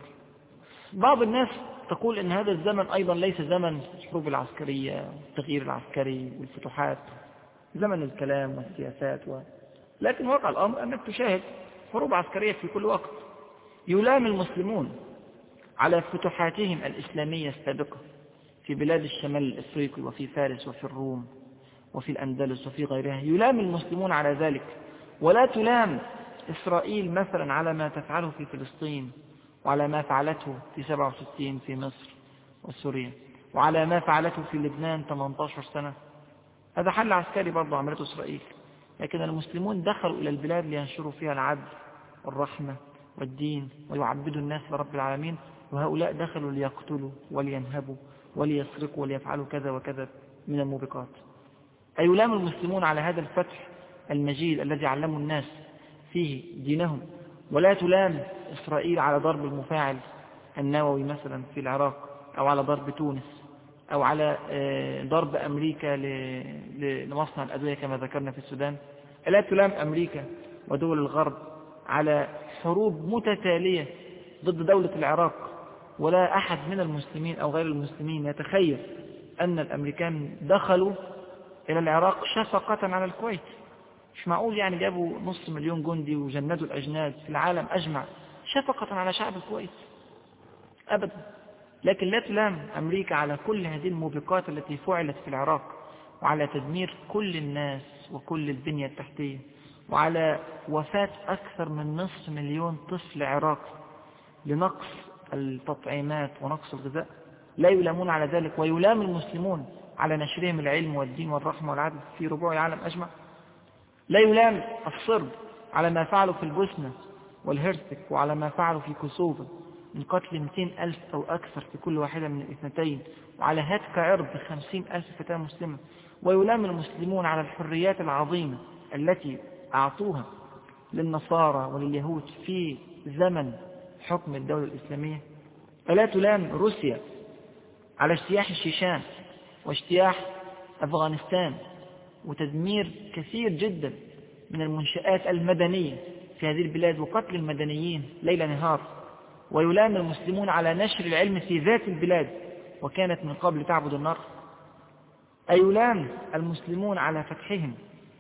بعض الناس تقول إن هذا الزمن أيضا ليس زمن الحروب العسكرية والتغيير العسكري والفتوحات، زمن الكلام والسياسات و... لكن واقع الأمر أنك تشاهد حروب عسكرية في كل وقت. يلام المسلمون على فتوحاتهم الإسلامية السابقة في بلاد الشمال الإفريقي وفي فارس وفي الروم وفي الأندلس وفي غيرها، يلام المسلمون على ذلك، ولا تلام إسرائيل مثلا على ما تفعله في فلسطين، وعلى ما فعلته في سبعة وستين في مصر وسوريا، وعلى ما فعلته في لبنان ثمانية عشر سنة. هذا حل عسكري برضه عملته إسرائيل، لكن المسلمون دخلوا إلى البلاد لينشروا فيها العدل والرحمة والدين ويعبدوا الناس لرب العالمين، وهؤلاء دخلوا ليقتلوا ولينهبوا وليسرقوا وليفعلوا كذا وكذا من الموبقات. أيلام المسلمون على هذا الفتح المجيد الذي علموا الناس فيه دينهم، ولا تلام إسرائيل على ضرب المفاعل النووي مثلا في العراق، أو على ضرب تونس، أو على ضرب أمريكا لمصنع الأدوية كما ذكرنا في السودان. لا تلام أمريكا ودول الغرب على حروب متتالية ضد دولة العراق، ولا أحد من المسلمين أو غير المسلمين يتخيل أن الأمريكان دخلوا إلى العراق شفقة على الكويت. مش معقول يعني جابوا نص مليون جندي وجندوا الأجناد في العالم أجمع شفقة على شعب الكويت أبدا. لكن لا تلام أمريكا على كل هذه الموبقات التي فعلت في العراق، وعلى تدمير كل الناس وكل البنية التحتية، وعلى وفاة أكثر من نصف مليون طفل عراقي لنقص التطعيمات ونقص الغذاء. لا يلامون على ذلك، ويلام المسلمون على نشرهم العلم والدين والرحمة والعدل في ربوع العالم أجمع. لا يلام الصرب على ما فعلوا في البوسنة والهرسك، وعلى ما فعلوا في كوسوفا من قتل مئتين ألف أو أكثر في كل واحدة من الاثنتين، وعلى هتك عرض خمسين ألف فتاة مسلمة. ويلام المسلمون على الحريات العظيمة التي أعطوها للنصارى ولليهود في زمن حكم الدولة الإسلامية. ألا تلام روسيا على اجتياح الشيشان واجتياح أفغانستان وتدمير كثير جدا من المنشآت المدنية في هذه البلاد وقتل المدنيين ليل نهار. ويلام المسلمون على نشر العلم في ذات البلاد وكانت من قبل تعبد النار. أيلام المسلمون على فتحهم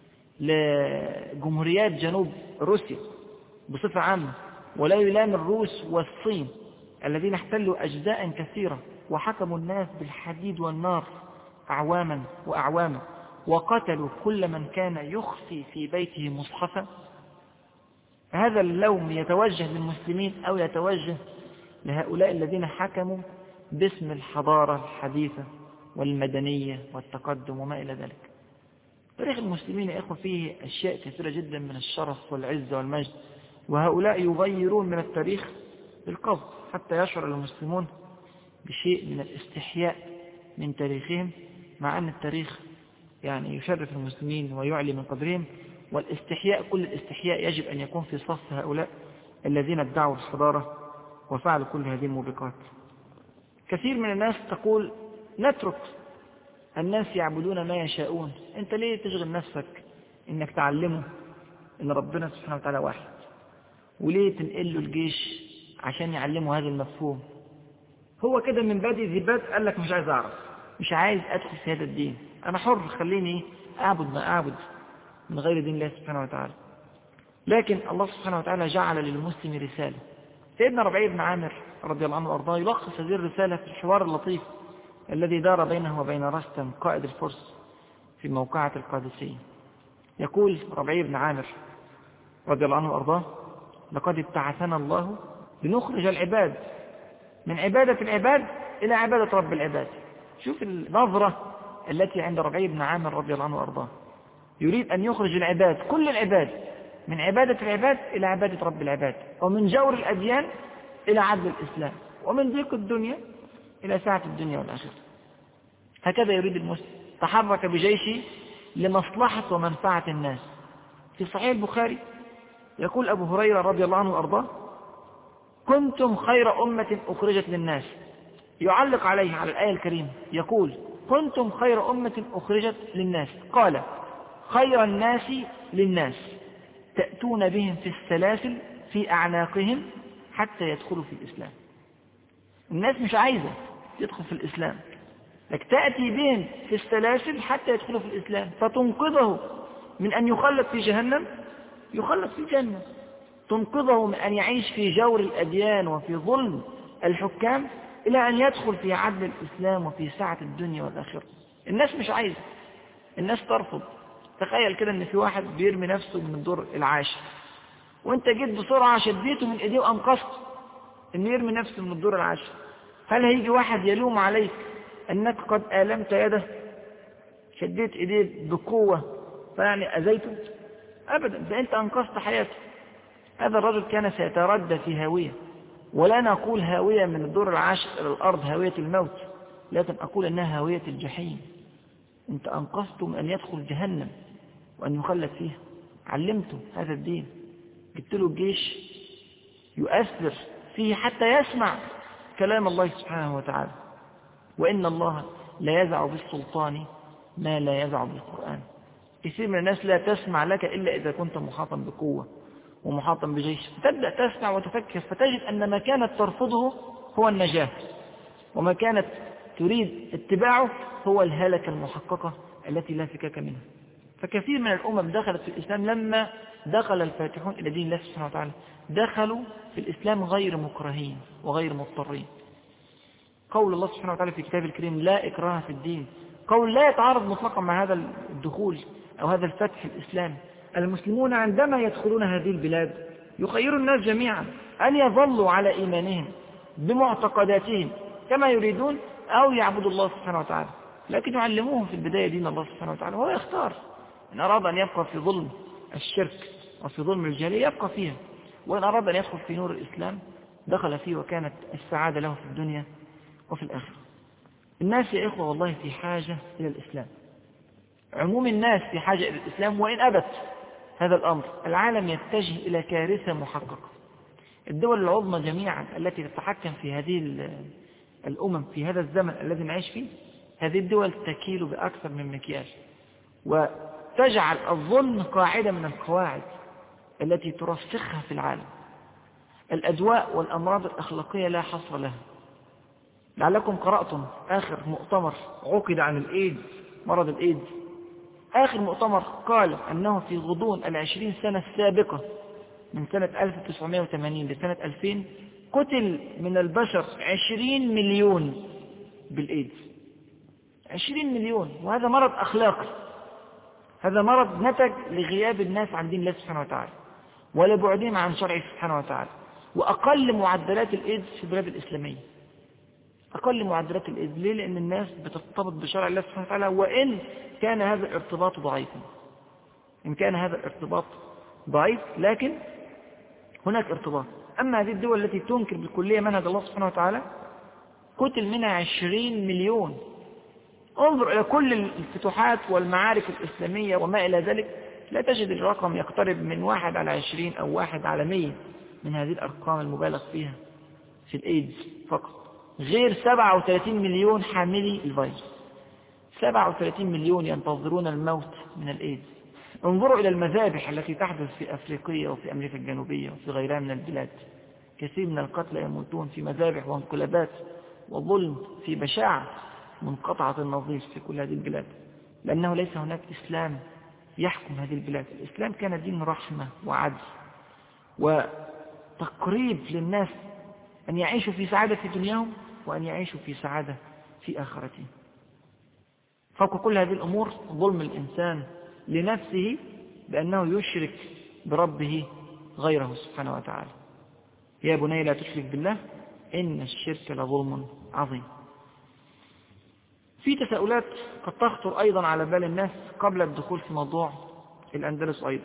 لجمهوريات جنوب روسيا بصفة عامة، ولا يلام الروس والصين الذين احتلوا أجزاء كثيرة وحكموا الناس بالحديد والنار أعواما وأعواما، وقتلوا كل من كان يخفي في بيته مصحفا. هذا اللوم يتوجه للمسلمين أو يتوجه لهؤلاء الذين حكموا باسم الحضارة الحديثة والمدنية والتقدم وما إلى ذلك. تاريخ المسلمين يا إخوة فيه أشياء كثيرة جدا من الشرف والعزة والمجد، وهؤلاء يغيرون من التاريخ بالقصد حتى يشعر المسلمون بشيء من الاستحياء من تاريخهم، مع أن التاريخ يعني يشرف المسلمين ويعلي من قدرهم، والاستحياء كل الاستحياء يجب أن يكون في صف هؤلاء الذين ادعوا الحضارة وفعلوا كل هذه الموبقات. كثير من الناس تقول نترك الناس يعبدون ما يشاءون، انت ليه تشغل نفسك انك تعلمه ان ربنا سبحانه وتعالى واحد، وليه تنقل له الجيش عشان يعلمه هذا المفهوم؟ هو كده من بادئ ذبات قال لك مش عايز اعرف، مش عايز ادخل في هذا الدين، انا حر، خليني اعبد ما اعبد من غير دين الله سبحانه وتعالى. لكن الله سبحانه وتعالى جعل للمسلم رسالة. سيدنا ربيع بن عامر رضي الله عنه وارضاه يلخص هذه الرسالة في الحوار اللطيف الذي دار بينه وبين رستم قائد الفرس في موقعة القادسية. يقول ربيع بن عامر رضي الله عنه وارضاه: لقد ابتعثنا الله لنخرج العباد من عبادة العباد إلى عبادة رب العباد. شوف النظرة التي عند ربيع بن عامر رضي الله عنه وارضاه، يريد أن يخرج العباد كل العباد من عبادة العباد إلى عبادة رب العباد، ومن جور الأديان إلى عدل الإسلام، ومن ضيق الدنيا إلى سعة الدنيا والآخرة. هكذا يريد المسلم. تحرك بجيشه لمصلحة ومنفعة الناس. في صحيح البخاري يقول أبو هريرة رضي الله عنه وأرضاه: كنتم خير أمة أخرجت للناس. يعلق عليه على الآية الكريمة يقول: كنتم خير أمة أخرجت للناس، قال: خير الناس للناس تأتون بهم في السلاسل في أعناقهم حتى يدخلوا في الإسلام. الناس مش عايزة يدخل في الإسلام، لك تأتي بهم في السلاسل حتى يدخلوا في الإسلام، فتنقذه من أن يخلد في جهنم يخلد في الجنة، تنقذه من أن يعيش في جور الأديان وفي ظلم الحكام إلى أن يدخل في عدل الإسلام وفي سعة الدنيا والآخرة. الناس مش عايزة، الناس ترفض. تخيل كده ان في واحد بيرمي نفسه من الدور العاشر، وانت جيت بسرعة شديته من ايديه وانقذته انه يرمي نفسه من الدور العاشر، هل هيجي واحد يلوم عليك انك قد آلمت يده، شديت ايديه بقوة فيعني اذيته؟ ابدا، ده انت انقذت حياته. هذا الرجل كان سيتردى في هاوية، ولا نقول هاوية من الدور العاشر الى الارض هاوية الموت، لكن اقول انها هاوية الجحيم. انت انقذته من ان يدخل جهنم وأن يخلد فيها، علمته هذا الدين، جبت له الجيش يؤثر فيه حتى يسمع كلام الله سبحانه وتعالى. وإن الله لا يزع بالسلطان ما لا يزع بالقرآن. كثير من الناس لا تسمع لك إلا إذا كنت محاطا بقوة ومحاطا بجيش، تبدأ تسمع وتفكر، فتجد أن ما كانت ترفضه هو النجاة، وما كانت تريد اتباعه هو الهلكة المحققة التي لا فكاك منها. فكثير من الأمم دخلت في الإسلام لما دخل الفاتحون إلى دين الله سبحانه وتعالى، دخلوا في الإسلام غير مكرهين وغير مضطرين. قول الله سبحانه وتعالى في كتاب الكريم: لا إكراه في الدين، قول لا يتعارض مطلقا مع هذا الدخول أو هذا الفتح الإسلامي. المسلمون عندما يدخلون هذه البلاد يخير الناس جميعا أن يظلوا على إيمانهم بمعتقداتهم كما يريدون، أو يعبدوا الله سبحانه وتعالى، لكن يعلموهم في البداية دين الله سبحانه وتعالى، وهو يختار. إن أراد أن يبقى في ظلم الشرك وفي ظلم الجاهلية يبقى فيها، وإن أراد أن يدخل في نور الإسلام دخل فيه، وكانت السعادة له في الدنيا وفي الآخرة. الناس يا إخوة والله في حاجة إلى الإسلام، عموم الناس في حاجة إلى الإسلام، وإن أبت هذا الأمر العالم يتجه إلى كارثة محققة. الدول العظمى جميعا التي تتحكم في هذه الأمم في هذا الزمن الذي نعيش فيه، هذه الدول تكيل بأكثر من مكيال، وتجعل الظلم قاعدة من القواعد التي ترسخها في العالم. الأدواء والأمراض الأخلاقية لا حصر لها. لعلكم قرأتم آخر مؤتمر عقد عن الإيدز، مرض الإيدز، آخر مؤتمر قال أنه في غضون العشرين سنة السابقة من سنة ألف وتسعمائة وثمانين لسنة ألفين قتل من البشر عشرين مليون بالإيدز. عشرين مليون، وهذا مرض أخلاقي، هذا مرض نتج لغياب الناس عن دين الله سبحانه وتعالى ولبعدهم عن شرعه سبحانه وتعالى. وأقل معدلات الإيدز في البلاد الإسلامية، أقل معدلات الإيدز. ليه؟ لأن الناس بترتبط بشرع الله سبحانه وتعالى، وإن كان هذا الارتباط ضعيفا، إن كان هذا الارتباط ضعيف لكن هناك ارتباط. أما هذه الدول التي تنكر بالكلية منهج الله سبحانه وتعالى قتل منها عشرين مليون. انظر إلى كل الفتوحات والمعارك الإسلامية وما إلى ذلك، لا تجد الرقم يقترب من واحد على عشرين أو واحد على مية من هذه الأرقام المبالغ فيها في الإيدز فقط، غير سبعة وثلاثين مليون حاملي الفيروس. سبعة وثلاثين مليون ينتظرون الموت من الإيدز. انظروا إلى المذابح التي تحدث في أفريقيا وفي أمريكا الجنوبية وفي غيرها من البلاد. كثير من القتلى يموتون في مذابح وانقلابات وظلم في بشاعة منقطعة النظير في كل هذه البلاد، لأنه ليس هناك إسلام يحكم هذه البلاد. الإسلام كان دين رحمة وعدل وتقريب للناس أن يعيشوا في سعادة في دنياهم وأن يعيشوا في سعادة في آخرتهم. فوق كل هذه الأمور ظلم الإنسان لنفسه بأنه يشرك بربه غيره سبحانه وتعالى. يا بني لا تشرك بالله إن الشرك لظلم عظيم. في تساؤلات قد تخطر أيضا على بال الناس قبل الدخول في موضوع الأندلس أيضا.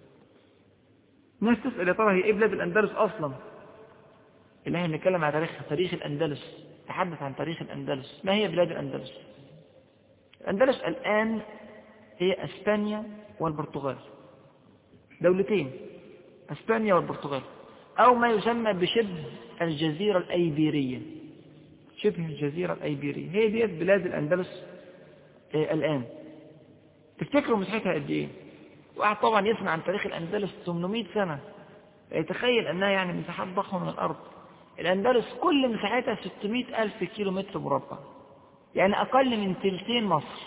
الناس تسأل يا ترى هي إيه بلاد الأندلس أصلا؟ اللي احنا بنتكلم عن تاريخ تاريخ الأندلس، تحدث عن تاريخ الأندلس. ما هي بلاد الأندلس؟ الأندلس الآن هي أسبانيا والبرتغال، دولتين، أسبانيا والبرتغال، أو ما يسمى بشبه الجزيرة الأيبيرية. شبه الجزيرة الأيبيرية هي دي بلاد الأندلس آه الآن. تفتكروا مساحتها قد إيه؟ واحد طبعا يسمع عن تاريخ الأندلس ثمانمائة سنة، يتخيل أنها يعني مساحات ضخمة من الأرض. الأندلس كل مساحتها ستمائة ألف كيلو متر مربع، يعني أقل من ثلثين مصر.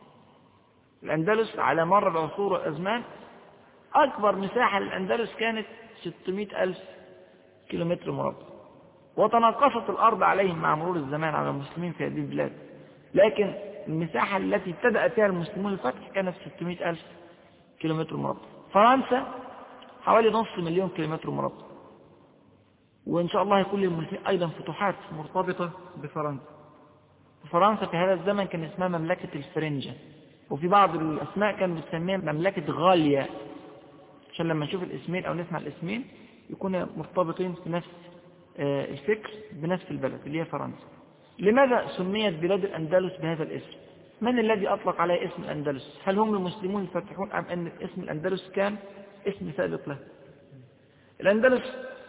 الأندلس على مر العصور والأزمان أكبر مساحة للأندلس كانت ستمائة ألف كيلو متر مربع، وتناقصت الأرض عليهم مع مرور الزمان على المسلمين في هذه البلاد، لكن المساحة التي ابتدأ فيها المسلمون الفتح كانت ستمائة ألف كيلو متر مربع. فرنسا حوالي نصف مليون كيلو متر مربع، وإن شاء الله يكون للمسلمين أيضا فتوحات مرتبطة بفرنسا. فرنسا في هذا الزمن كان اسمها مملكة الفرنجة، وفي بعض الأسماء كان بتسميها مملكة غالية، عشان لما نشوف الاسمين أو نسمع الاسمين يكونوا مرتبطين في نفس الفكر بنفس البلد اللي هي فرنسا. لماذا سميت بلاد الأندلس بهذا الاسم؟ من الذي أطلق عليه اسم الأندلس؟ هل هم المسلمون الفاتحون أم أن اسم الأندلس كان اسم سابق له؟ الأندلس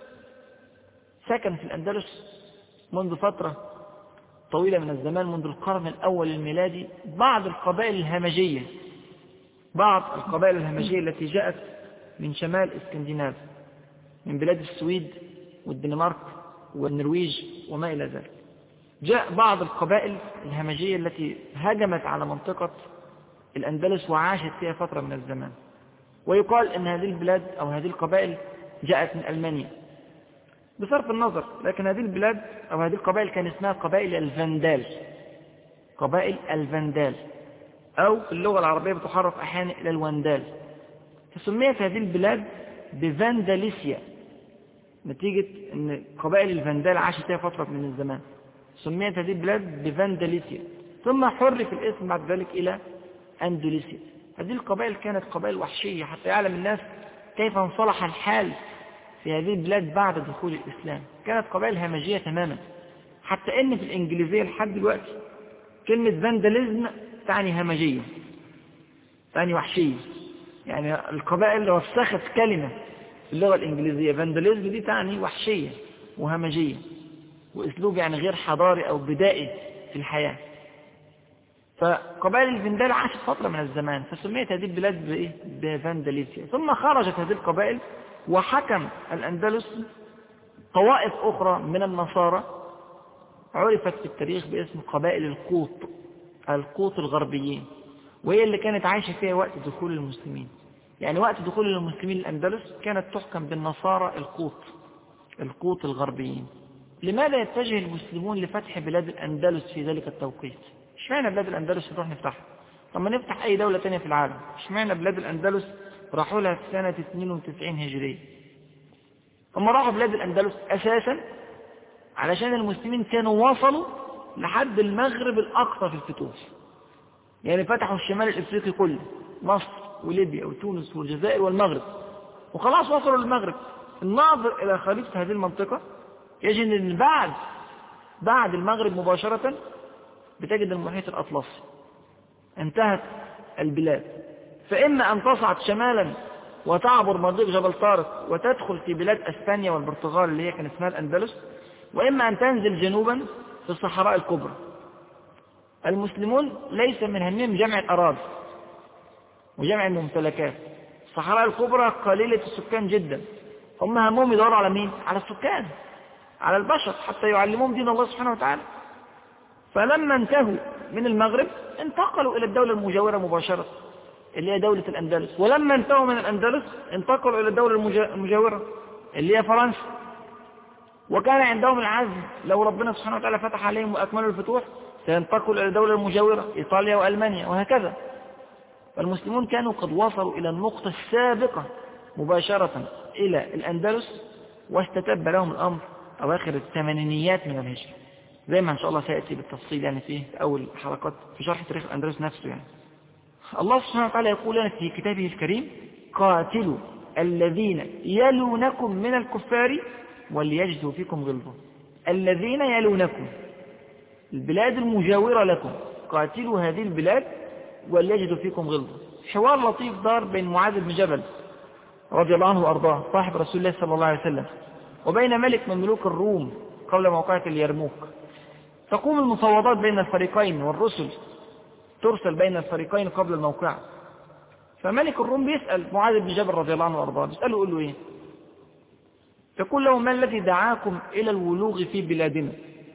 سكن في الأندلس منذ فترة طويلة من الزمان، منذ القرن الأول الميلادي، بعض القبائل الهمجية، بعض القبائل الهمجية التي جاءت من شمال اسكندنافيا، من بلاد السويد والدنمارك والنرويج وما إلى ذلك. جاء بعض القبائل الهمجية التي هجمت على منطقة الأندلس وعاشت فيها فترة من الزمان، ويقال أن هذه البلاد أو هذه القبائل جاءت من ألمانيا بصرف النظر، لكن هذه البلاد أو هذه القبائل كان اسمها قبائل الفاندال، قبائل الفاندال، أو في اللغة العربية بتحرف أحيانا إلى الواندال. فسميت هذه البلاد بفانداليسيا نتيجة أن قبائل الفاندال عاشت فيها فترة من الزمان، سميت هذه البلاد بفانداليسيا، ثم حرف الاسم بعد ذلك إلى أندلسيا. هذه القبائل كانت قبائل وحشية حتى يعلم الناس كيف انصلح الحال في هذه البلاد بعد دخول الإسلام. كانت قبائل همجية تماما، حتى إن في الإنجليزية لحد دلوقتي كلمة فانداليزم تعني همجية، تعني وحشية. يعني القبائل لو وسخت كلمة في اللغة الإنجليزية فانداليزم دي تعني وحشية وهمجية وأسلوب يعني غير حضاري أو بدائي في الحياة. فقبائل الفاندال عاشت فترة من الزمان، فسميت هذه البلاد بإيه؟ بفانداليسيا. ثم خرجت هذه القبائل وحكم الأندلس طوائف أخرى من النصارى عرفت في التاريخ باسم قبائل القوط، القوط الغربيين، وهي اللي كانت عايشة فيها وقت دخول المسلمين. يعني وقت دخول المسلمين الأندلس كانت تحكم بالنصارى القوط، القوط الغربيين. لماذا يتجه المسلمون لفتح بلاد الأندلس في ذلك التوقيت؟ اشمعنى بلاد الأندلس نروح نفتحها؟ طب ما نفتح أي دولة تانية في العالم. اشمعنى بلاد الأندلس راحوا لها في سنة اثنين وتسعين هجرية؟ هم راحوا بلاد الأندلس أساسا علشان المسلمين كانوا وصلوا لحد المغرب الأقصى في الفتوح، يعني فتحوا الشمال الإفريقي كله، مصر وليبيا وتونس والجزائر والمغرب، وخلاص وصلوا للمغرب. الناظر إلى خريطة هذه المنطقة يجد أن بعد بعد المغرب مباشرة بتجد المحيط الأطلسي، انتهت البلاد. فإما أن تصعد شمالا وتعبر مضيق جبل طارق وتدخل في بلاد أسبانيا والبرتغال اللي هي كان اسمها الأندلس، وإما أن تنزل جنوبا في الصحراء الكبرى. المسلمون ليس من همهم جمع الأراضي وجمع الممتلكات. الصحراء الكبرى قليلة السكان جدا، هم همهم يدوروا على مين؟ على السكان، على البشر، حتى يعلمون دين الله سبحانه وتعالى. فلما انتهوا من المغرب انتقلوا إلى الدولة المجاورة مباشرة اللي هي دولة الأندلس، ولما انتهوا من الأندلس انتقلوا إلى الدولة المجاورة اللي هي فرنسا. وكان عندهم العزم لو ربنا سبحانه وتعالى فتح عليهم وأكملوا الفتوح سينتقلوا إلى الدولة المجاورة إيطاليا وألمانيا وهكذا. فالمسلمون كانوا قد وصلوا إلى النقطة السابقة مباشرة إلى الأندلس، واستتب لهم الأمر أواخر الثمانينيات من الهجرة، زي ما إن شاء الله سيأتي بالتفصيل يعني فيه في أول حلقات في شرح تاريخ الأندلس نفسه. يعني الله سبحانه وتعالى يقول لنا في كتابه الكريم: قاتلوا الذين يلونكم من الكفار وليجدوا فيكم غلظة. الذين يلونكم، البلاد المجاورة لكم، قاتلوا هذه البلاد وليجدوا فيكم غلظة. حوار لطيف دار بين معاذ بن جبل رضي الله عنه وأرضاه صاحب رسول الله صلى الله عليه وسلم وبين ملك من ملوك الروم قبل موقعة اليرموك. تقوم المفاوضات بين الفريقين والرسل ترسل بين الفريقين قبل الموقعة. فملك الروم بيسأل معاذ بن جبل رضي الله عنه وأرضاه، بيسأله يقول له إيه؟ يقول له: ما الذي دعاكم إلى الولوغ في بلادنا؟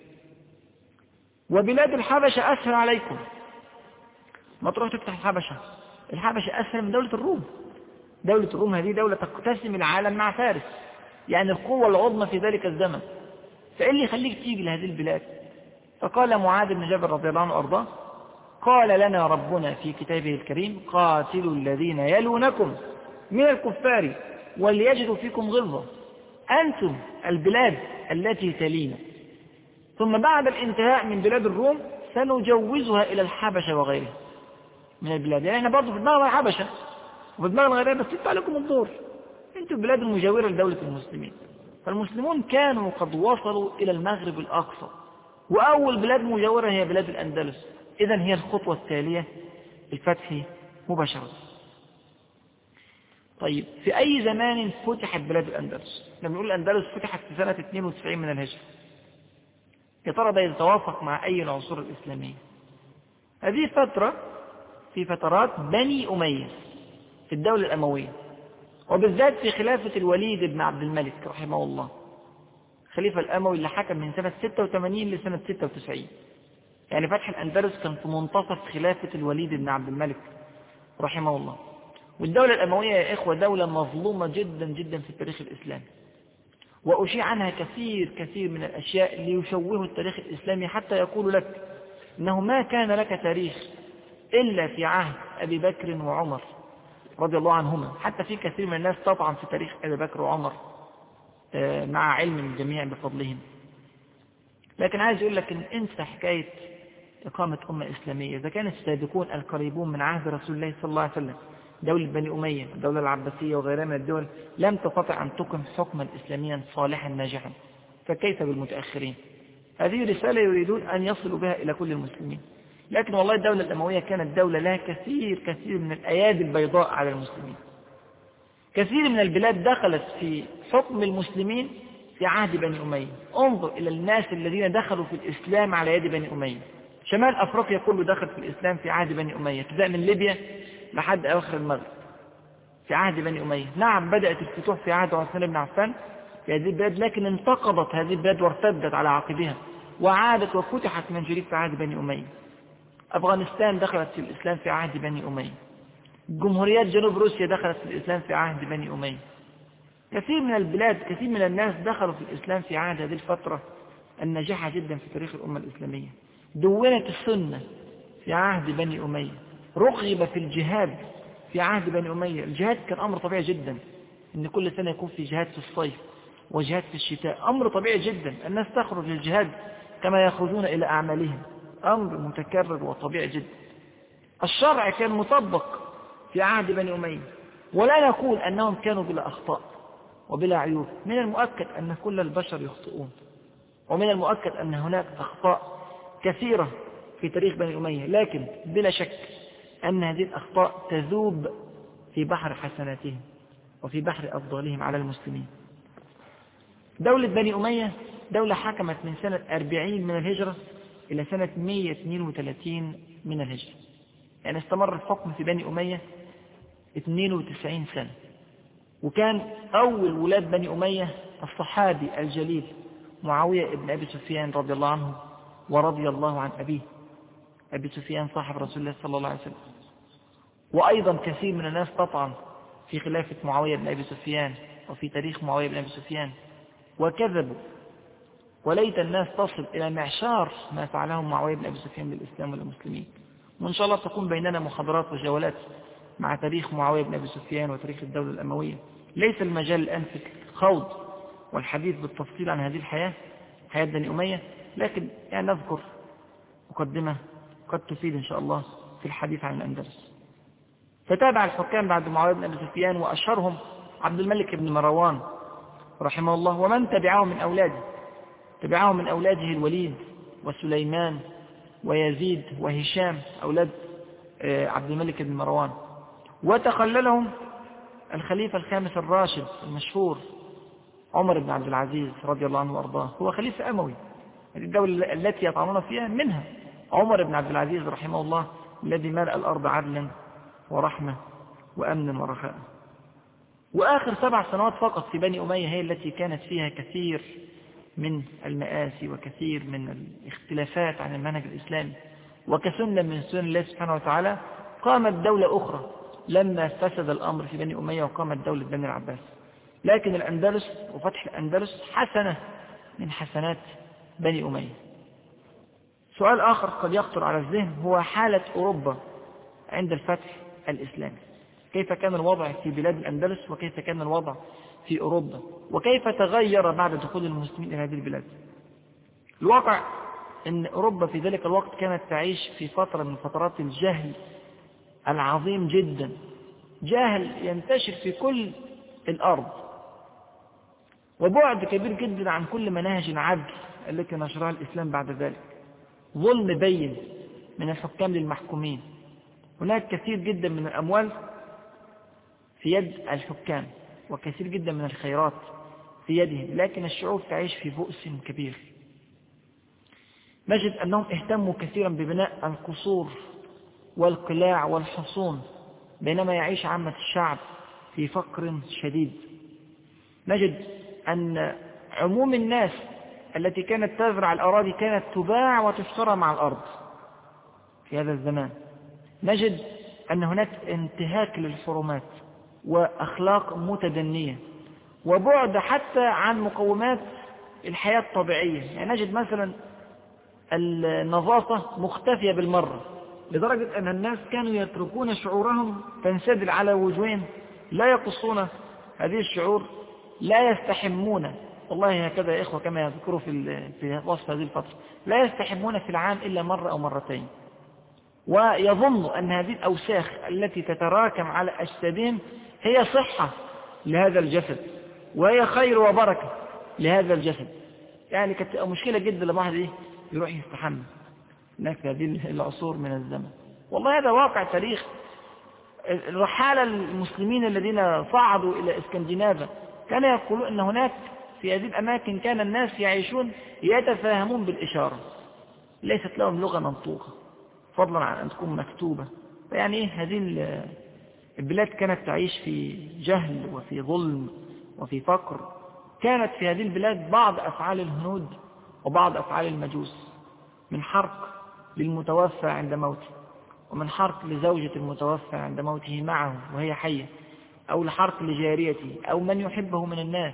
وبلاد الحبشة أسهل عليكم، ما تروح تفتح الحبشة، الحبشة أسهل من دولة الروم. دولة الروم هذه دولة تقتسم العالم مع فارس، يعني القوة العظمى في ذلك الزمن، فإيه اللي يخليك تيجي لهذه البلاد؟ فقال معاذ بن جبل رضي الله عنه وأرضاه: قال لنا ربنا في كتابه الكريم: قاتلوا الذين يلونكم من الكفار وليجدوا فيكم غلظة. أنتم البلاد التي تلينا، ثم بعد الانتهاء من بلاد الروم سنجوزها إلى الحبشة وغيرها من البلاد. يعني احنا برضه في دماغنا الحبشة وفي دماغنا غيرها، بس يدفع لكم الدور، انتم البلاد المجاورة لدولة المسلمين. فالمسلمون كانوا قد وصلوا إلى المغرب الأقصى، وأول بلاد مجاورة هي بلاد الأندلس. إذن هي الخطوة التالية الفتح مباشرة. طيب، في أي زمان فتحت بلاد الأندلس؟ لما نقول الأندلس فتحت في سنة اثنين وتسعين من الهجرة، يا ترى ده يتوافق مع أي العصور الإسلامية؟ هذه فترة في فترات بني أمية في الدولة الأموية، وبالذات في خلافة الوليد بن عبد الملك رحمه الله، خليفة الأموي اللي حكم من سنة ستة وثمانين لسنة ستة وتسعين. يعني فتح الأندلس كان في منتصف خلافة الوليد بن عبد الملك رحمه الله. والدولة الأموية يا إخوة دولة مظلومة جدا جدا في التاريخ الإسلامي، وأشيع عنها كثير كثير من الأشياء اللي يشوه التاريخ الإسلامي حتى يقول لك إنه ما كان لك تاريخ إلا في عهد أبي بكر وعمر رضي الله عنهما. حتى في كثير من الناس طبعا في تاريخ أبي بكر وعمر مع علم الجميع بفضلهم. لكن عايز يقول لك إن انسى حكاية إقامة أمة إسلامية إذا كان السابقون القريبون من عهد رسول الله صلى الله عليه وسلم، دولة بني أمية، الدولة العباسية وغيرها من الدول، لم تستطع أن تقم حكما إسلاميا صالحا ناجحا، فكيف بالمتأخرين؟ هذه رسالة يريدون أن يصلوا بها إلى كل المسلمين. لكن والله الدولة الأموية كانت دولة لها كثير كثير من الأيادي البيضاء على المسلمين. كثير من البلاد دخلت في حكم المسلمين في عهد بني أمية. انظر إلى الناس الذين دخلوا في الإسلام على يد بني أمية. شمال أفريقيا كله دخل في الإسلام في عهد بني أمية، تبدأ من ليبيا لحد أواخر المغرب في عهد بني أمية. نعم بدأت الفتوح في عهد عثمان بن عفان في هذه البلاد، لكن انتقضت هذه البلاد وارتدت على عقبها وعادت وفتحت من جديد في عهد بني أمية. أفغانستان دخلت في الإسلام في عهد بني أمية. جمهوريات جنوب روسيا دخلت في الإسلام في عهد بني أمية. كثير من البلاد كثير من الناس دخلوا في الإسلام في عهد هذه الفترة الناجحة جدا في تاريخ الأمة الإسلامية. دونت السنة في عهد بني أمية، رغب في الجهاد في عهد بني أمية. الجهاد كان أمر طبيعي جدا، إن كل سنة يكون في جهاد في الصيف وجهاد في الشتاء، أمر طبيعي جدا. الناس تخرج للجهاد كما يخرجون إلى أعمالهم، أمر متكرر وطبيعي جدا. الشرع كان مطبق في عهد بني أمية، ولا نقول أنهم كانوا بلا أخطاء وبلا عيوب. من المؤكد أن كل البشر يخطئون، ومن المؤكد أن هناك أخطاء كثيرة في تاريخ بني أمية، لكن بلا شك أن هذه الأخطاء تذوب في بحر حسناتهم. وفي بحر أفضالهم على المسلمين. دولة بني أمية دولة حكمت من سنة أربعين من الهجرة إلى سنة مئة واثنين وثلاثين من الهجرة، يعني استمر الحكم في بني أمية اثنين وتسعين سنة. وكان أول ولاد بني أمية الصحابي الجليل معاوية بن أبي سفيان رضي الله عنه ورضي الله عن أبيه، أبي سفيان صاحب رسول الله صلى الله عليه وسلم. وأيضا كثير من الناس طبعا في خلافة معاوية بن أبي سفيان وفي تاريخ معاوية بن أبي سفيان وكذبوا، وليت الناس تصل إلى معشار ما فعله معاوية بن أبي سفيان للإسلام والمسلمين. وإن شاء الله تكون بيننا محاضرات وجولات مع تاريخ معاوية بن أبي سفيان وتاريخ الدولة الأموية. ليس المجال الآن في الخوض والحديث بالتفصيل عن هذه الحياة، حياة بني أمية، لكن يعني نذكر مقدمة قد تفيد إن شاء الله في الحديث عن الأندلس. فتابع الحكام بعد معاوية بن أبي سفيان وأشهرهم عبد الملك بن مروان رحمه الله، ومن تبعه من أولاده تبعه من أولاده الوليد وسليمان ويزيد وهشام أولاد عبد الملك بن مروان. وتخللهم الخليفة الخامس الراشد المشهور عمر بن عبد العزيز رضي الله عنه وأرضاه، هو خليفة أموي. الدولة التي يطعنون فيها منها عمر بن عبد العزيز رحمه الله الذي ملأ الأرض عدلا ورحمة وأمن ورخاء. وآخر سبع سنوات فقط في بني أمية هي التي كانت فيها كثير من المآسي وكثير من الاختلافات عن المنهج الإسلامي، وكسنة من سنن الله سبحانه وتعالى قامت دولة أخرى لما فسد الأمر في بني أمية وقامت دولة بني العباس. لكن الأندلس وفتح الأندلس حسنة من حسنات بني أمية. سؤال آخر قد يخطر على الذهن هو حالة أوروبا عند الفتح الإسلامي. كيف كان الوضع في بلاد الأندلس وكيف كان الوضع في أوروبا، وكيف تغير بعد دخول المسلمين إلى هذه البلاد. الواقع أن أوروبا في ذلك الوقت كانت تعيش في فترة من فترات الجهل العظيم جدا، جهل ينتشر في كل الأرض، وبعد كبير جدا عن كل مناهج العدل التي نشرها الإسلام بعد ذلك، ظلم بين من الحكام للمحكومين. هناك كثير جدا من الأموال في يد الحكام وكثير جدا من الخيرات في يدهم، لكن الشعوب تعيش في بؤس كبير. نجد أنهم اهتموا كثيرا ببناء القصور والقلاع والحصون، بينما يعيش عامة الشعب في فقر شديد. نجد أن عموم الناس التي كانت تزرع الأراضي كانت تباع وتشترى مع الأرض في هذا الزمان. نجد أن هناك انتهاك للحرمات وأخلاق متدنية وبعد حتى عن مقومات الحياة الطبيعية. يعني نجد مثلا النظافة مختفية بالمرة، لدرجة أن الناس كانوا يتركون شعورهم تنسدل على وجوههم، لا يقصون هذه الشعور، لا يستحمون. والله هكذا يا إخوة كما يذكروا في في وصف هذه الفترة، لا يستحمون في العام إلا مرة أو مرتين، ويظن أن هذه الأوساخ التي تتراكم على أجسادهم هي صحة لهذا الجسد وهي خير وبركة لهذا الجسد. يعني كانت مشكلة جدا لما واحد إيه يروح يستحمى هناك في هذه العصور من الزمن. والله هذا واقع تاريخ. الرحالة المسلمين الذين صعدوا إلى اسكندنافيا كانوا يقولون أن هناك في هذه الأماكن كان الناس يعيشون يتفاهمون بالإشارة، ليست لهم لغة منطوقة فضلا عن أن تكون مكتوبة. يعني إيه هذه البلاد كانت تعيش في جهل وفي ظلم وفي فقر. كانت في هذه البلاد بعض أفعال الهنود وبعض أفعال المجوس، من حرق للمتوفى عند موته، ومن حرق لزوجة المتوفى عند موته معه وهي حية، أو لحرق لجاريته أو من يحبه من الناس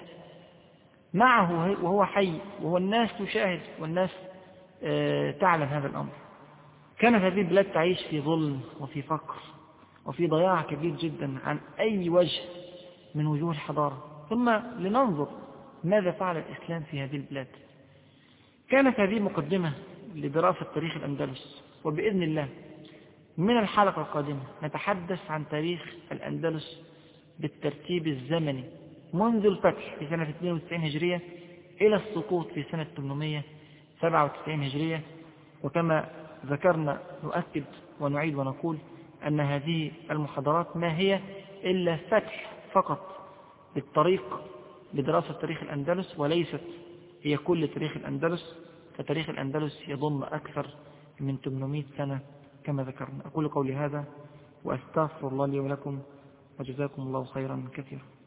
معه وهو حي، وهو الناس تشاهد والناس تعلم هذا الأمر. كانت هذه البلاد تعيش في ظلم وفي فقر وفي ضياع كبير جدا عن أي وجه من وجوه الحضارة. ثم لننظر ماذا فعل الإسلام في هذه البلاد. كانت هذه مقدمة لدراسة تاريخ الأندلس، وبإذن الله من الحلقة القادمة نتحدث عن تاريخ الأندلس بالترتيب الزمني منذ الفتح في سنة اثنين وتسعين هجرية إلى السقوط في سنة ثمانمائة وسبعة وتسعين هجرية. وكما ذكرنا نؤكد ونعيد ونقول أن هذه المحاضرات ما هي إلا فتح فقط للطريق لدراسة تاريخ الأندلس، وليست هي كل تاريخ الأندلس، فتاريخ الأندلس يضم أكثر من ثمانمائة سنة كما ذكرنا. أقول قولي هذا وأستغفر الله لي ولكم، وجزاكم الله خيرا كثيرا.